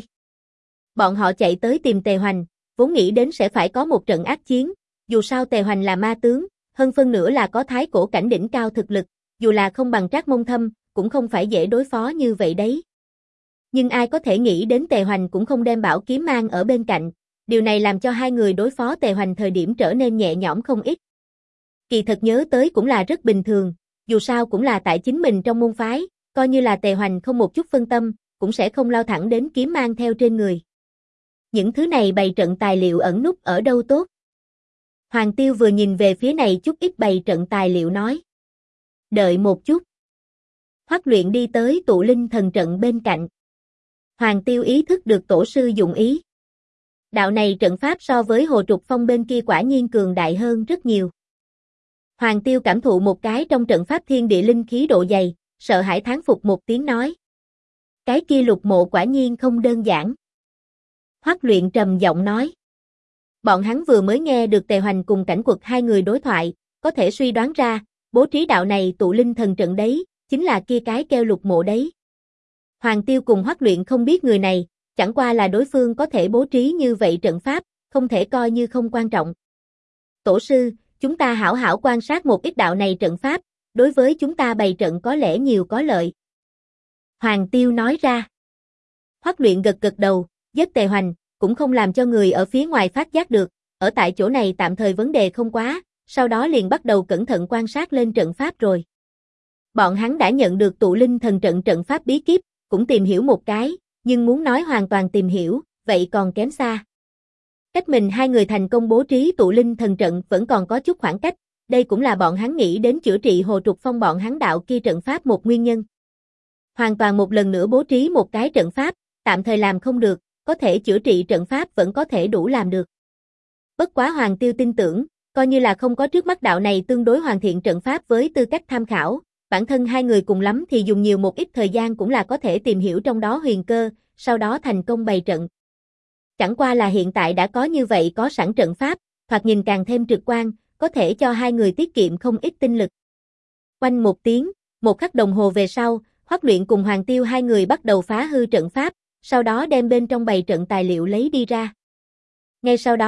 Bọn họ chạy tới tìm Tề Hoành, vốn nghĩ đến sẽ phải có một trận ác chiến, dù sao Tề Hoành là ma tướng, hơn phân nửa là có thái cổ cảnh đỉnh cao thực lực, dù là không bằng Trác Mông Thâm, cũng không phải dễ đối phó như vậy đấy. Nhưng ai có thể nghĩ đến Tề Hoành cũng không đem bảo kiếm mang ở bên cạnh, điều này làm cho hai người đối phó Tề Hoành thời điểm trở nên nhẹ nhõm không ít. Kỳ thật nhớ tới cũng là rất bình thường, dù sao cũng là tại chính mình trong môn phái, coi như là Tề Hoành không một chút phân tâm, cũng sẽ không lao thẳng đến kiếm mang theo trên người. Những thứ này bày trận tài liệu ẩn núp ở đâu tốt? Hoàng Tiêu vừa nhìn về phía này chút ít bày trận tài liệu nói. Đợi một chút. Hoắc Luyện đi tới tụ linh thần trận bên cạnh. Hoàng Tiêu ý thức được tổ sư dụng ý. Đạo này trận pháp so với Hồ Trục Phong bên kia quả nhiên cường đại hơn rất nhiều. Hoàng Tiêu cảm thụ một cái trong trận pháp thiên địa linh khí độ dày, sợ hãi thán phục một tiếng nói. Cái kia Lục Mộ quả nhiên không đơn giản. Hoắc Luyện trầm giọng nói. Bọn hắn vừa mới nghe được Tề Hoành cùng Cảnh Quật hai người đối thoại, có thể suy đoán ra, bố trí đạo này tụ linh thần trận đấy, chính là kia cái kêu Lục Mộ đấy. Hoàng Tiêu cùng Hoắc Luyện không biết người này, chẳng qua là đối phương có thể bố trí như vậy trận pháp, không thể coi như không quan trọng. Tổ sư, chúng ta hảo hảo quan sát một ít đạo này trận pháp, đối với chúng ta bày trận có lẽ nhiều có lợi. Hoàng Tiêu nói ra. Hoắc Luyện gật gật đầu, giết Tề Hoành, cũng không làm cho người ở phía ngoài phát giác được, ở tại chỗ này tạm thời vấn đề không quá, sau đó liền bắt đầu cẩn thận quan sát lên trận pháp rồi. Bọn hắn đã nhận được tụ linh thần trận trận pháp bí kíp, cũng tìm hiểu một cái, nhưng muốn nói hoàn toàn tìm hiểu, vậy còn kém xa. Cách mình hai người thành công bố trí tụ linh thần trận vẫn còn có chút khoảng cách, đây cũng là bọn hắn nghĩ đến chữa trị Hồ Trục Phong bọn hắn đạo kia trận pháp một nguyên nhân. Hoàn toàn một lần nữa bố trí một cái trận pháp, tạm thời làm không được, có thể chữa trị trận pháp vẫn có thể đủ làm được. Bất quá Hoàng Tiêu tin tưởng, coi như là không có trước mắt đạo này tương đối hoàn thiện trận pháp với tư cách tham khảo, bản thân hai người cùng lắm thì dùng nhiều một ít thời gian cũng là có thể tìm hiểu trong đó huyền cơ, sau đó thành công bày trận. Chẳng qua là hiện tại đã có như vậy có sẵn trận pháp, thoạt nhìn càng thêm trực quan, có thể cho hai người tiết kiệm không ít tinh lực. Oanh một tiếng, một khắc đồng hồ về sau, Hoắc Luyện cùng Hoàng Tiêu hai người bắt đầu phá hư trận pháp, sau đó đem bên trong bày trận tài liệu lấy đi ra. Ngay sau đó,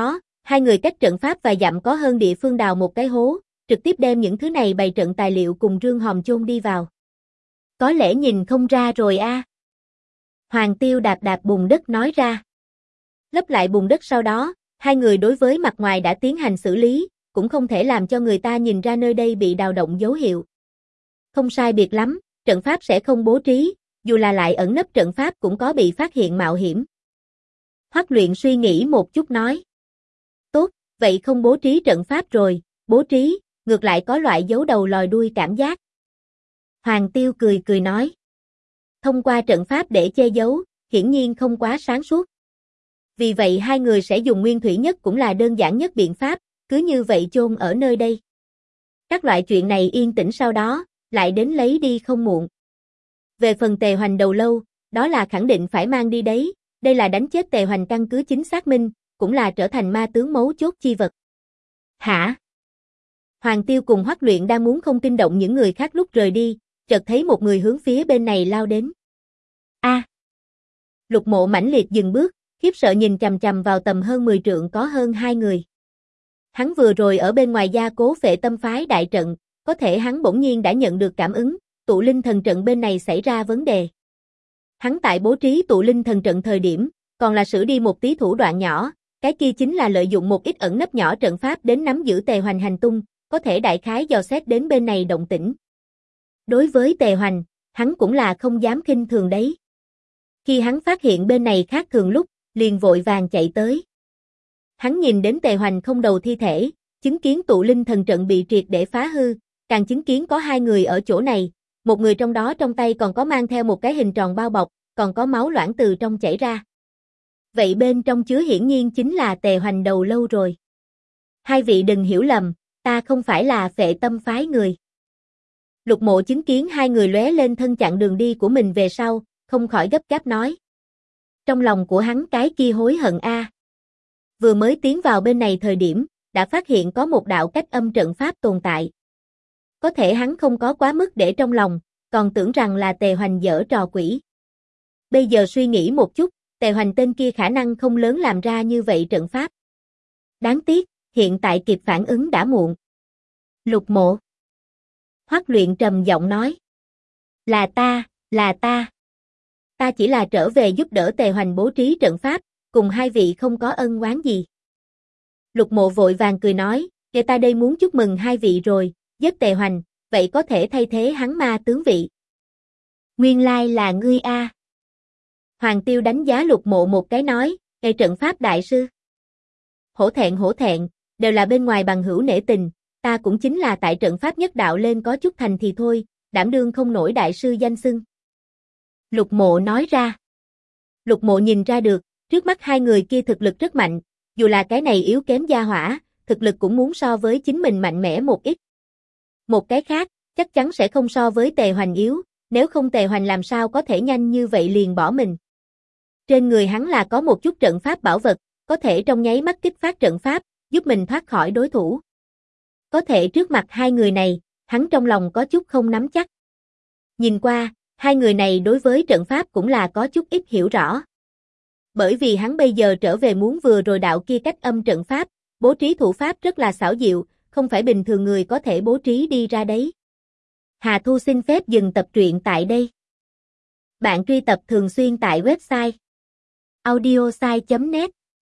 hai người cách trận pháp vài dặm có hơn địa phương đào một cái hố, trực tiếp đem những thứ này bày trận tài liệu cùng rương hòm chôn đi vào. Có lẽ nhìn không ra rồi a. Hoàng Tiêu đạp đạp bùn đất nói ra. Lấp lại bùn đất sau đó, hai người đối với mặt ngoài đã tiến hành xử lý, cũng không thể làm cho người ta nhìn ra nơi đây bị đào động dấu hiệu. Không sai biệt lắm, trận pháp sẽ không bố trí, dù là lại ẩn nấp trận pháp cũng có bị phát hiện mạo hiểm. Hoắc Luyện suy nghĩ một chút nói. Tốt, vậy không bố trí trận pháp rồi, bố trí, ngược lại có loại giấu đầu lòi đuôi cảm giác. Hoàng Tiêu cười cười nói. Thông qua trận pháp để che giấu, hiển nhiên không quá sáng suốt. Vì vậy hai người sẽ dùng nguyên thủy nhất cũng là đơn giản nhất biện pháp, cứ như vậy chôn ở nơi đây. Các loại chuyện này yên tĩnh sau đó, lại đến lấy đi không muộn. Về phần Tề Hoành đầu lâu, đó là khẳng định phải mang đi đấy, đây là đánh chết Tề Hoành căn cứ chính xác minh, cũng là trở thành ma tướng mấu chốt chi vật. Hả? Hoàng Tiêu cùng Hoắc Luyện đang muốn không kinh động những người khác lúc rời đi, chợt thấy một người hướng phía bên này lao đến. A! Lục Mộ mãnh liệt dừng bước, khiếp sợ nhìn chằm chằm vào tầm hơn 10 trượng có hơn hai người. Hắn vừa rồi ở bên ngoài gia cố Phệ Tâm phái đại trận, có thể hắn bỗng nhiên đã nhận được cảm ứng, tụ linh thần trận bên này xảy ra vấn đề. Hắn tại bố trí tụ linh thần trận thời điểm, còn là sử đi một tí thủ đoạn nhỏ, cái kia chính là lợi dụng một ít ẩn nấp nhỏ trận pháp đến nắm giữ Tề Hoành hành tung, có thể đại khái dò xét đến bên này động tĩnh. Đối với Tề Hoành, hắn cũng là không dám khinh thường đấy. Khi hắn phát hiện bên này khác thường lúc, liền vội vàng chạy tới. Hắn nhìn đến Tề Hoành không đầu thi thể, chứng kiến tụ linh thần trận bị triệt để phá hư, càng chứng kiến có hai người ở chỗ này, một người trong đó trong tay còn có mang theo một cái hình tròn bao bọc, còn có máu loãng từ trong chảy ra. Vậy bên trong chứa hiển nhiên chính là Tề Hoành đầu lâu rồi. Hai vị đừng hiểu lầm, ta không phải là Phệ Tâm phái người. Lục Mộ chứng kiến hai người lóe lên thân chặn đường đi của mình về sau, không khỏi gấp gáp nói. Trong lòng của hắn cái kia hối hận a. Vừa mới tiến vào bên này thời điểm, đã phát hiện có một đạo cách âm trận pháp tồn tại. Có thể hắn không có quá mức để trong lòng, còn tưởng rằng là Tề Hoành giở trò quỷ. Bây giờ suy nghĩ một chút, Tề Hoành tên kia khả năng không lớn làm ra như vậy trận pháp. Đáng tiếc, hiện tại kịp phản ứng đã muộn. Lục Mộ. Hoắc Luyện trầm giọng nói. Là ta. Ta chỉ là trở về giúp đỡ Tề Hoành bố trí trận pháp, cùng hai vị không có ân oán gì. Lục Mộ vội vàng cười nói, kể ta đây muốn chúc mừng hai vị rồi, giết Tề Hoành, vậy có thể thay thế hắn ma tướng vị. Nguyên lai là ngươi a. Hoàng Tiêu đánh giá Lục Mộ một cái nói, "Ê trận pháp đại sư." Hổ thẹn, đều là bên ngoài bằng hữu nể tình, ta cũng chính là tại trận pháp nhất đạo lên có chút thành thì thôi, đảm đương không nổi đại sư danh xưng. Lục Mộ nói ra. Lục Mộ nhìn ra được, trước mắt hai người kia thực lực rất mạnh, dù là cái này yếu kém gia hỏa, thực lực cũng muốn so với chính mình mạnh mẽ một ít. Một cái khác, chắc chắn sẽ không so với Tề Hoành yếu, nếu không Tề Hoành làm sao có thể nhanh như vậy liền bỏ mình. Trên người hắn là có một chút trận pháp bảo vật, có thể trong nháy mắt kích phát trận pháp, giúp mình thoát khỏi đối thủ. Có thể trước mặt hai người này, hắn trong lòng có chút không nắm chắc. Nhìn qua, hai người này đối với trận pháp cũng là có chút ít hiểu rõ. Bởi vì hắn bây giờ trở về muốn vừa rồi đạo kia cách âm trận pháp, bố trí thủ pháp rất là xảo diệu, không phải bình thường người có thể bố trí đi ra đấy. Hà Thu xin phép dừng tập truyện tại đây. Bạn truy tập thường xuyên tại website audiosai.net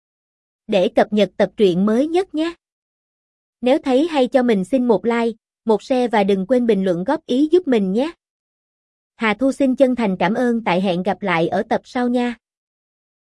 để cập nhật tập truyện mới nhất nhé. Nếu thấy hay cho mình xin một like, một share và đừng quên bình luận góp ý giúp mình nhé. Hà Thu xin chân thành cảm ơn, tại hẹn gặp lại ở tập sau nha.